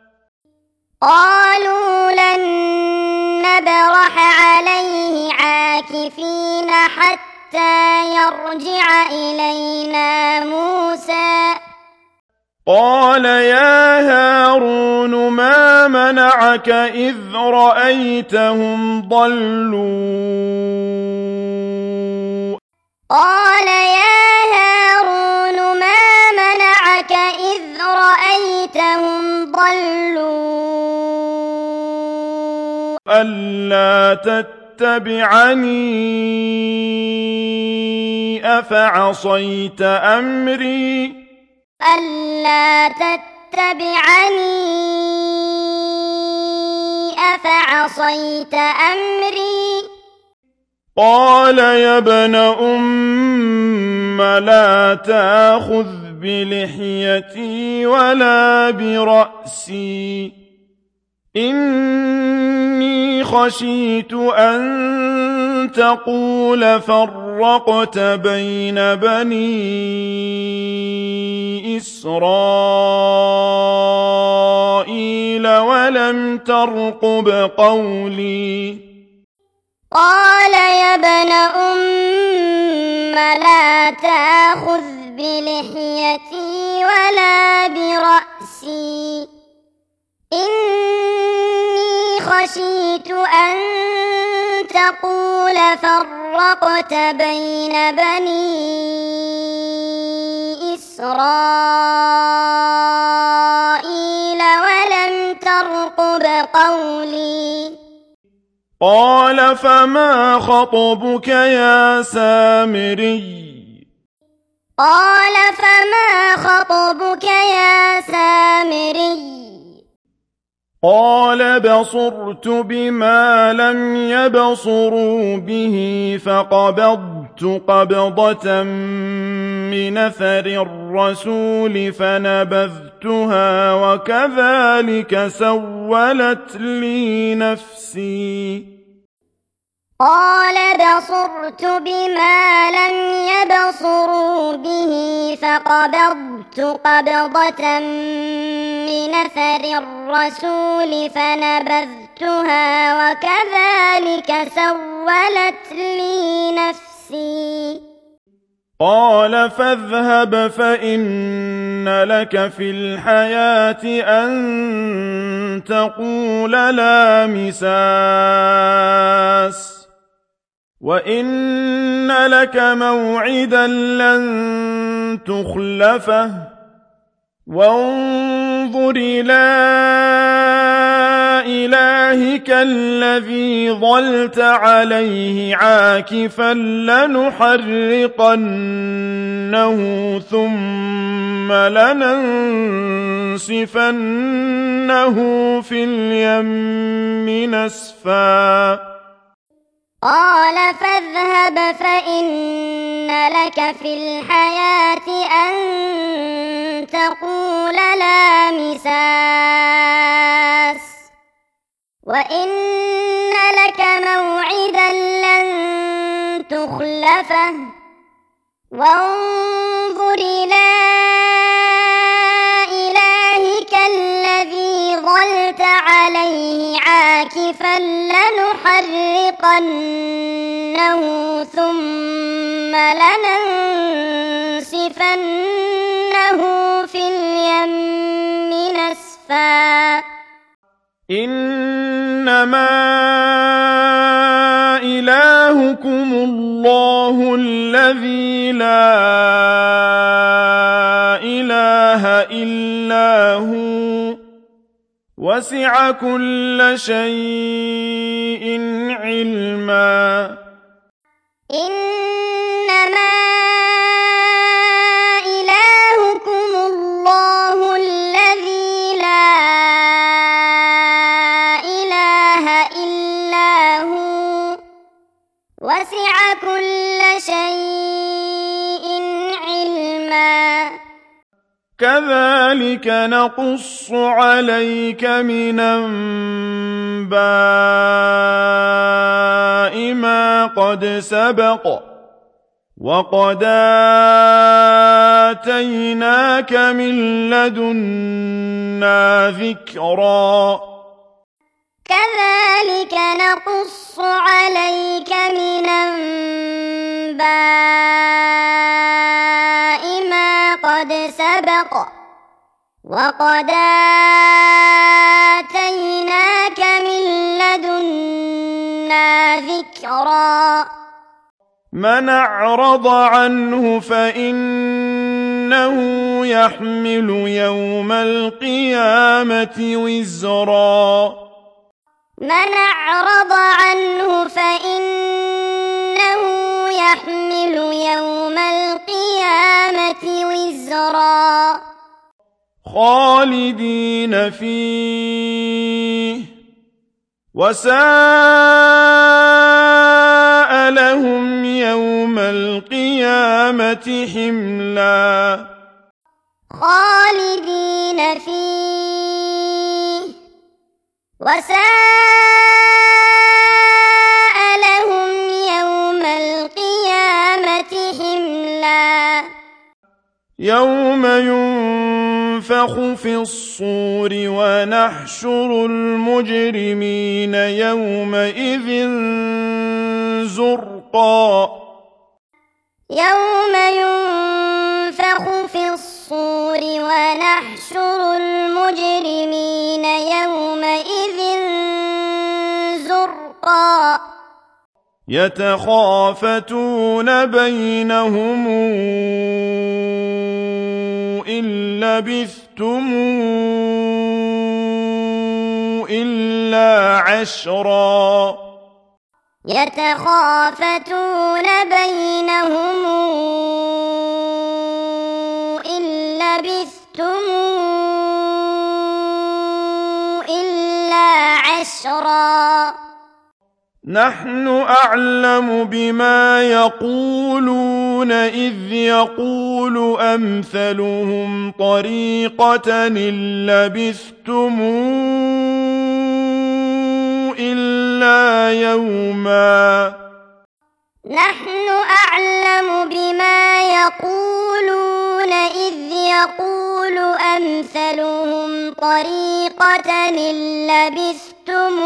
قالوا لن نبرح عليه عاكفين حتى يرجع إلينا موسى قال يا هارون ما منعك إذ رأيتهم ضلوا قال يا هارون ما منعك إذ رأيتهم ضلوا ألا تتبعني أفعصيت أمري ألا تتبعني أفعصيت أمري قال يا ابن أم لا تأخذ بلحيتي ولا برأسي إني خشيت أن تقول فرقت بين بني إسرائيل ولم ترقب قولي قال يا ابن أم لا تأخذ بلحيتي ولا برأسي إني خشيت أن تقول فرقت بين بني إسرائيل ولم ترقب قولي قال فما خطبك يا سامري قال فما خطبك يا سامري قال بصرت بما لم يبصروا به فقبضت قبضة من أثر الرسول فنبذتها وكذلك سولت لي نفسي قال بصرت بما لم يبصروا به فقبضت قبضة من أثر الرسول فنبذتها وكذلك سولت لي نفسي قال فاذهب فإن لك في الحياة أن تقول لا مساس وإن لك موعدا لن تخلفه وانظر إلى إلهك الذي ظلت عليه عاكفا لنحرقنه ثم لننسفنه في اليم نسفا قال فاذهب فإن لك في الحياة أن تقول لا مساس وإن لك موعدا لن تخلفه وانظر إلى إلهك الذي ظلت عليه عاكفا لنحرقنه ثم لننسفنه في اليم نسفا إنما إلهكم الله الذي لا إله إلا هو وسع كل شيء علما إنما إلهكم الله الذي لا إله إلا هو وسع كل شيء علما كذلك نقص عليك من أنباء ما قد سبق وقد آتيناك من لدنا ذكرا كذلك نقص عليك من أنباء ما قد سبق وقد آتيناك من لدنا ذكرا من أعرض عنه فإنه يحمل يوم القيامة وزرا من أعرض عنه فإنه يحمل يوم القيامة وزرا خالدين فيه وساء لهم يوم القيامة حملا خالدين فيه وساء لهم يوم القيامة حملا يوم ينفخ في الصور ونحشر المجرمين يومئذ زرقا يوم ينفخ في الصور ونحشر المجرمين يومئذ زرقا يتخافتون بينهم إن لبثتم إلا عشرا يتخافتون بينهم إن لبثتم إلا عشرا نحن أعلم بما يقولون إذ يقول أمثلهم طريقة إن لبثتم إلا يوما نحن أعلم بما يقولون إذ يقول أمثلهم طريقة إن لبثتم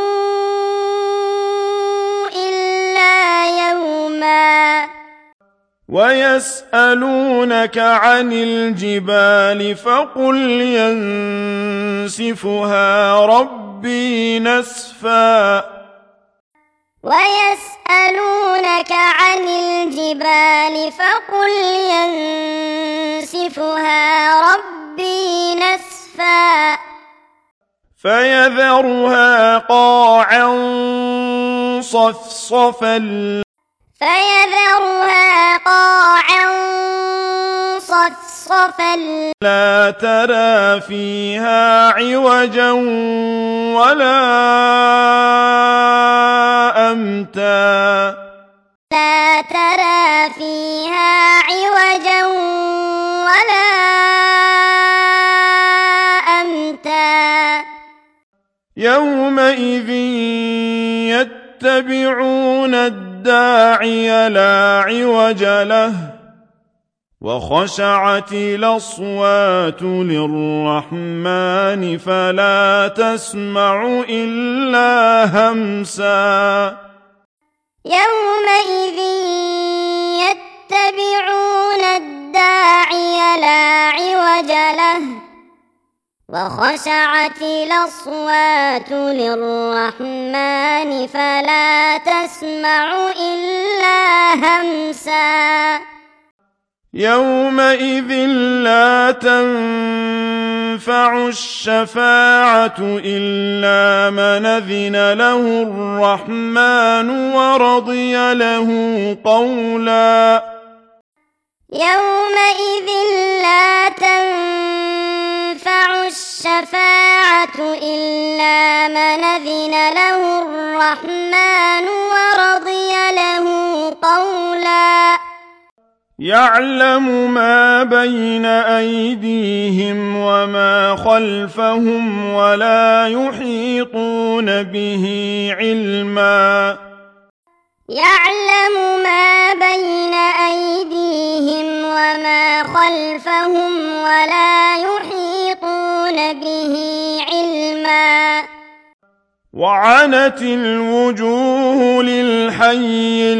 إلا يوما ويسألونك عن الجبال فقل ينسفها ربي نسفا ويسألونك عن الجبال فقل ينسفها ربي نسفا فيذرها قاعا صفصفا فيذرها قاعا صفصفا لا ترى فيها عوجا ولا أمتا لا ترى فيها عوجا ولا أمتا يومئذ يتبعون الداعي لا عوج له وخشعت الأصوات للرحمن فلا تسمع إلا همسا يومئذ يتبعون الداعي لا عوج له وخشعت الأصوات للرحمن فلا تسمع إلا همسا يومئذ لا تنفع الشفاعة إلا من أذن له الرحمن ورضي له قولا يومئذ لا تنفع الشفاعة إلا من أذن له الرحمن ورضي له قولا يعلم ما بين أيديهم وما خلفهم ولا يحيطون به علما يعلم ما بين أيديهم وما خلفهم ولا يحيطون به علما وعنت الوجوه للحي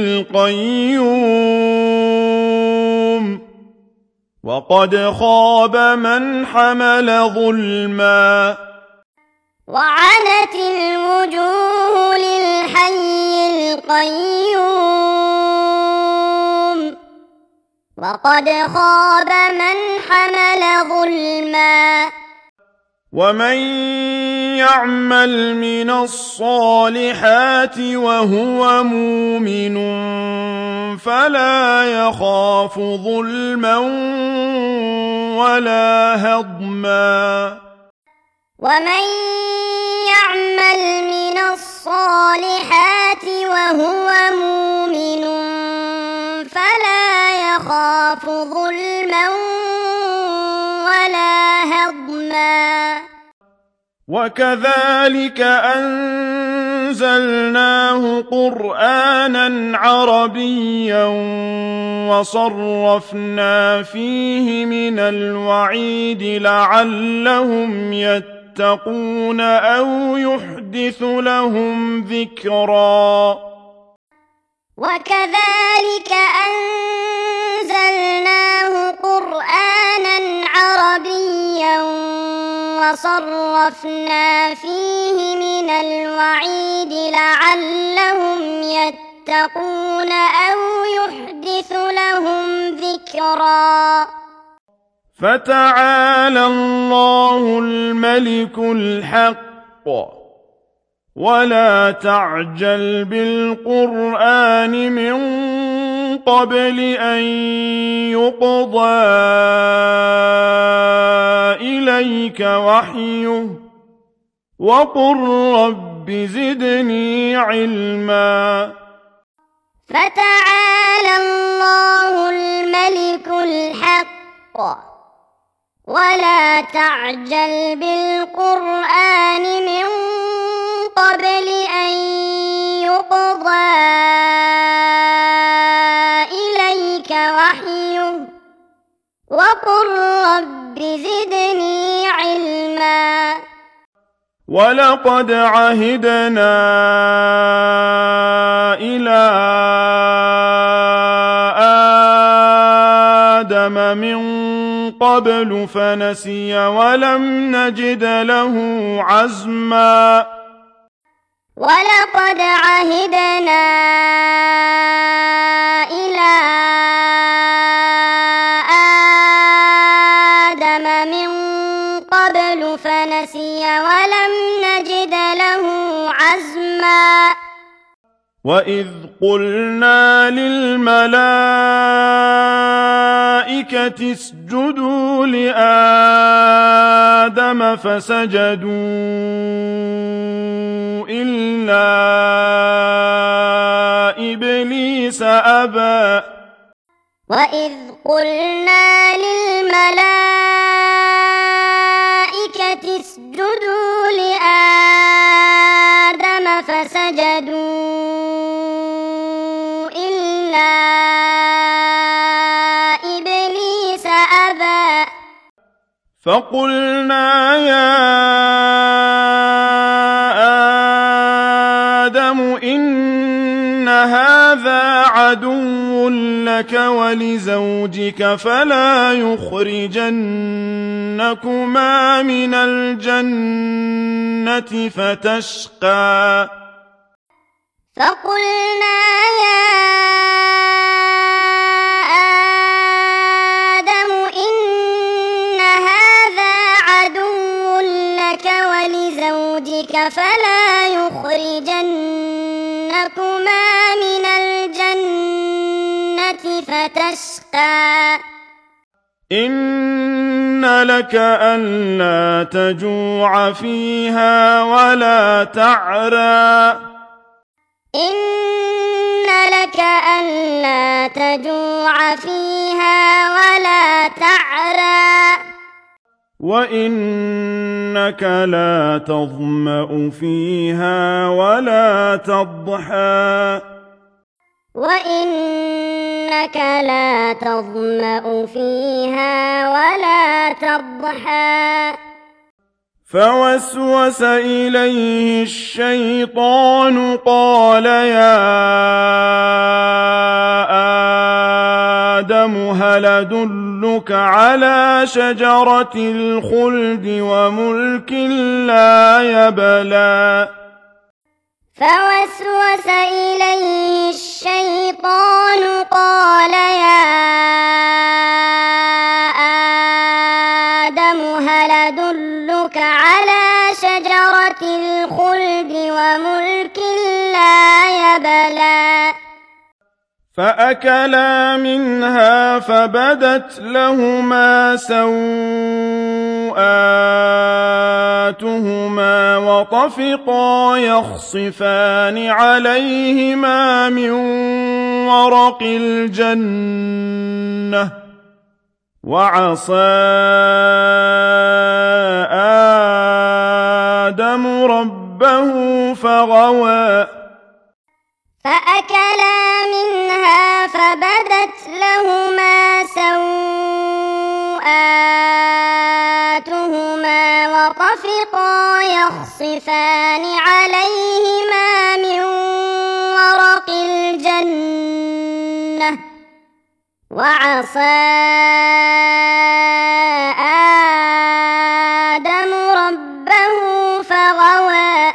القيوم وقد خاب من حمل ظلما وعنت الوجوه للحي القيوم وقد خاب من حمل ظلما ومن يعمل من الصالحات وهو مؤمن فلا يخاف ظلما ولا هضما ومن يعمل من الصالحات وهو مؤمن فلا يخاف ظلما ولا هضما وكذلك أنزلناه قرآنا عربيا وصرفنا فيه من الوعيد لعلهم يتقون أو يحدث لهم ذكرا وكذلك أنزلناه قرآنا عربيا وصرفنا فيه من الوعيد لعلهم يتقون أو يحدث لهم ذكرا فتعالى الله الملك الحق ولا تعجل بالقرآن من قبل أن يقضى إليك وحيه وقل رب زدني علما. فتعالى الله الملك الحق ولا تعجل بالقرآن من قبل أن يقضى إليك وحيه وقل رب زدني علما. ولقد عهدنا إلى آدم من قبل فنسي ولم نجد له عزما. ولقد عهدنا إلى آدم من قبل فنسي ولم نجد له عزما. وإذ قلنا للملائكة اسجدوا لآدم فسجدوا إلا إبليس أبى. وإذ قلنا للملائكة اسجدوا لآدم فسجدوا إلا إبليس أبى. فقلنا يا آدم إن هذا عدو لك ولزوجك فلا يخرجنكما من الجنة فتشقى. فقلنا يا آدم إن هذا عدو لك ولزوجك فلا يخرجنكما من الجنة فتشقى. إن لك ألا تجوع فيها ولا تعرى. إن لك ألا تجوع فيها ولا تعرى. وإنك لا تظمأ فيها ولا تضحى. وإنك لا تظمأ فيها ولا تضحى. فوسوس إليه الشيطان قال يا آدم هل أدلك على شجرة الخلد وملك لا يبلى. فوسوس إليه الشيطان قال يا آدم هل أدلك على شجرة الخلد وملك لا يبلى. فأكلا منها فبدت لهما سوآتهما وطفقا يخصفان عليهما من ورق الجنة وعصى آدم ربه فغوى. فأكلا منها فبدت لهما سوآتهما وطفقا يخصفان عليهما من ورق الجنة وعصى آدم ربه فغوى.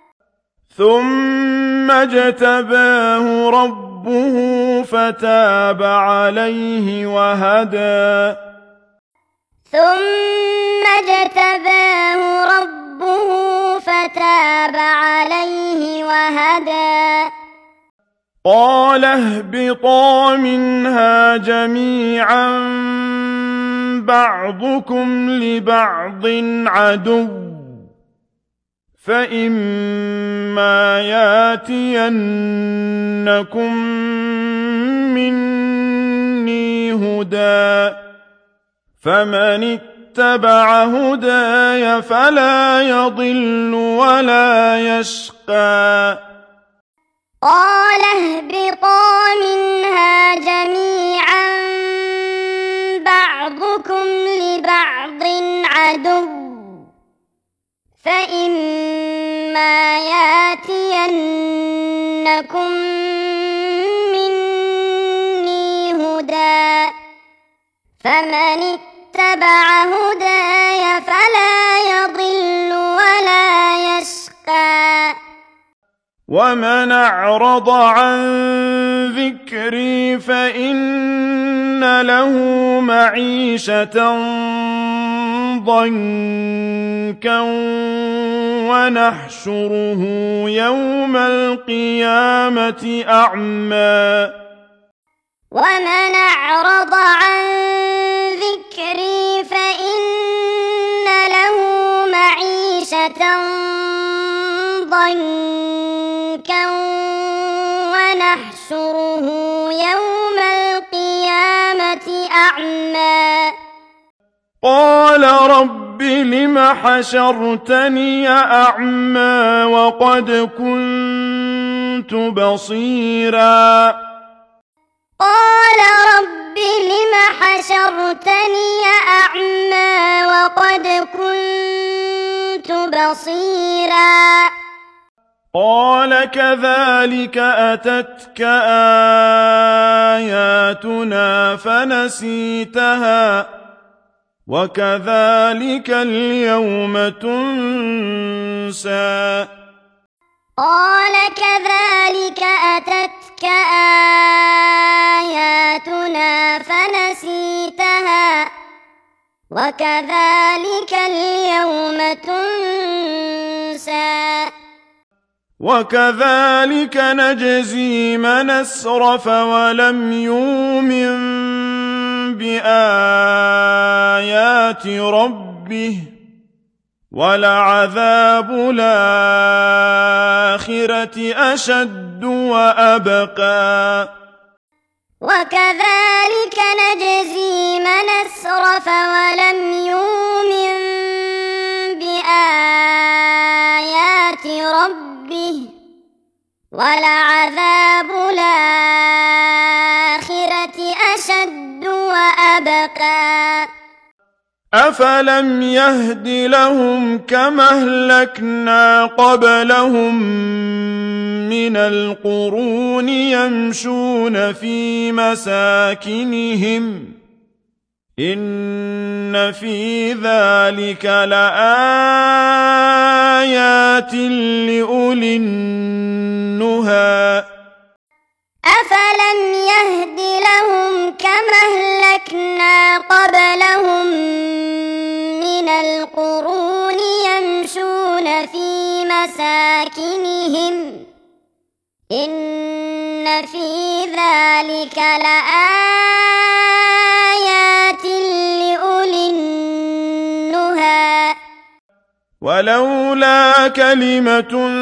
ثم اجتباه ربه فتاب عليه وهدى. ثم اجتباه ربه فتاب عليه قال اهبطا منها جميعا بعضكم لبعض عدو فإما ياتينكم مني هدى فمن اتبع هداي فلا يضل ولا يشقى قال اهبطا منها جميعا بعضكم لبعض عدو فإما ياتينكم مني هدى فمن اتبع هداي فلا يضل ولا يشقى ومن أعرض عن ذكري فإن له معيشة ضنكا ونحشره يوم القيامة أعمى ومن أعرض عن ذكري فإن له معيشة ضنكا ونحشره يوم القيامة أعمى قال رب لم حشرتني أعمى وقد كنت بصيرا قال رب لم حشرتني أعمى وقد كنت بصيرا قال كذلك أتتك آياتنا فنسيتها وكذلك اليوم تنسى قال كذلك أتتك آياتنا فنسيتها وكذلك اليوم تنسى وكذلك نجزي من أسرف ولم يؤمن بآيات ربه ولعذاب الآخرة أشد وأبقى وكذلك نجزي من أسرف ولم يؤمن بآيات ربه ولعذاب الآخرة أشد وأبقى أفلم يهد لهم كما أهلكنا قبلهم من القرون يمشون في مساكنهم إن في ذلك لآيات لأولي النهى أفلم يهد لهم كما أهلكنا قبلهم من القرون يمشون في مساكنهم إن في ذلك لآيات لأولي النهى ولولا كلمة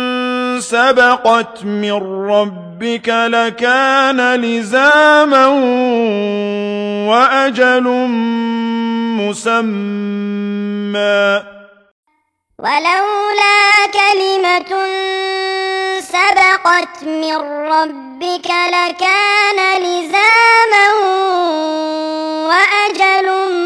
سبقت من ربك لكان لزاما وأجل مسمى ولولا كلمة سبقت من ربك لكان لزاما وأجل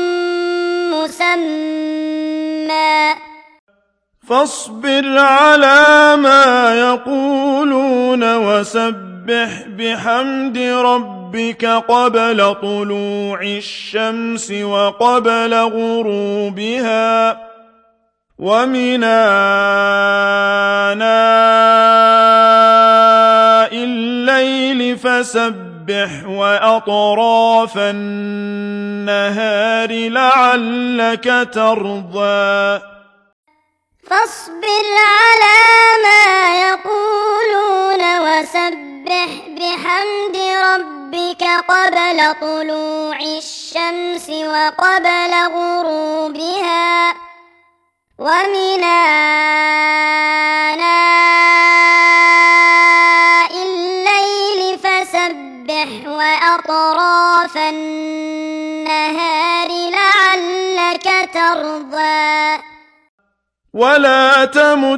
مسمى فاصبر على ما يقولون وسبح بحمد ربك قبل طلوع الشمس وقبل غروبها ومن آناء الليل فسبح وأطراف النهار لعلك ترضى فاصبر على ما يقولون وسبح بحمد ربك قبل طلوع الشمس وقبل غروبها ومن آناء الليل فسبح وأطراف النهار لعلك ترضى ولا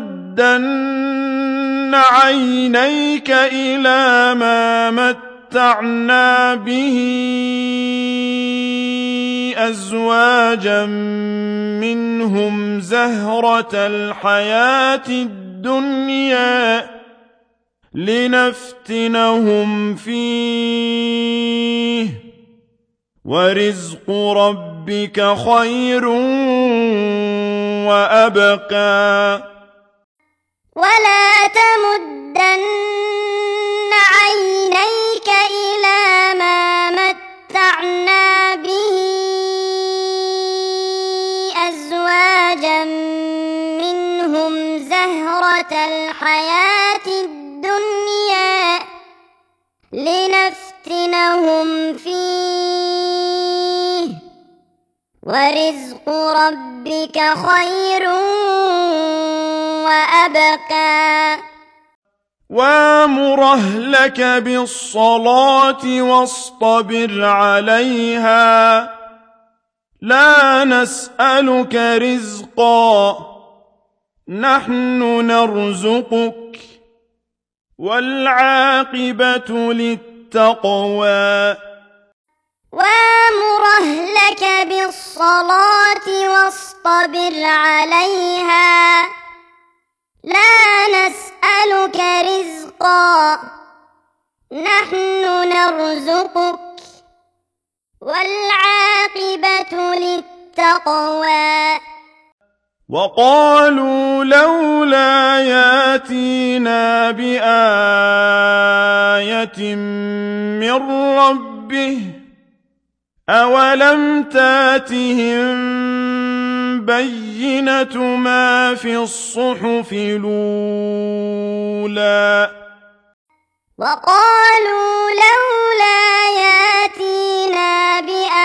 تمدن عينيك إلى ما متعنا به أزواجا منهم زهرة الحياة الدنيا لنفتنهم فيه ورزق ربك خير وأبقى ولا تمدن عينيك إلى ما متعنا به أزواجا منهم زهرة الحياة الدنيا لنفتنهم فيه ورزق ربك خير وأبقى وامر أهلك بالصلاة واصطبر عليها لا نسألك رزقا نحن نرزقك والعاقبة للتقوى وامر أهلك بالصلاة واصطبر عليها لا نسألك رزقا نحن نرزقك والعاقبة للتقوى وقالوا لولا ياتينا بآية من ربه أولم تاتهم بينة ما في الصحف الأولى وقالوا لولا ياتينا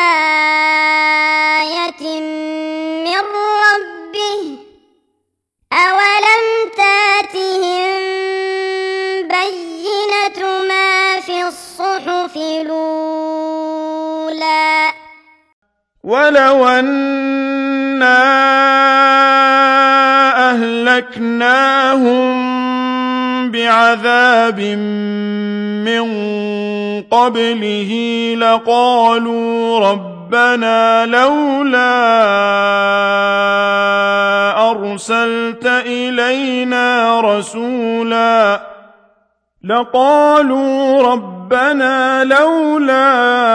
بآية من ربه أولم تاتهم بينة ما في الصحف الأولى ولو أنا أهلكناهم بعذاب من قبله لقالوا ربنا لولا أرسلت إلينا رسولا لقالوا ربنا لولا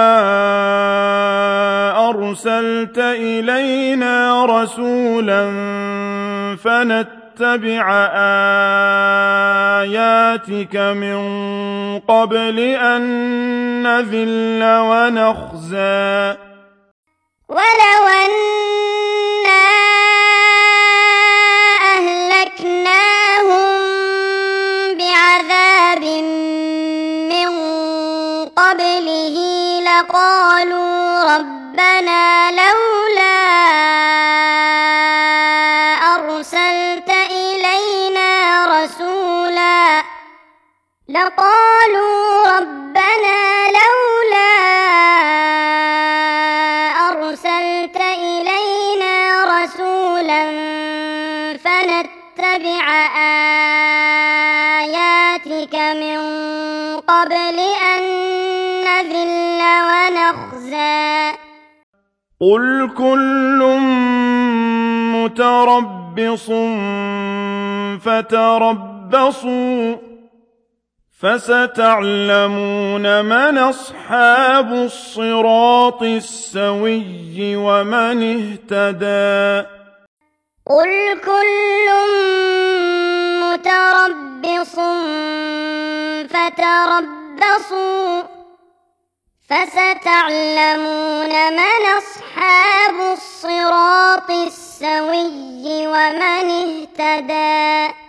أرسلت إلينا رسولا فنتبع آياتك من قبل أن نذل ونخزى ولو أنا أهلكناهم بعذاب من قبله لقالوا ربنا لولا أرسلت إلينا رسولا لقالوا ربنا لولا أرسلت إلينا رسولا فنتبع آياتك من قبل أن نذل ونخزى قل كل متربص فتربصوا فستعلمون من أصحاب الصراط السوي ومن اهتدى قل كل متربص فتربصوا فستعلمون من أصحاب الصراط السوي ومن اهتدى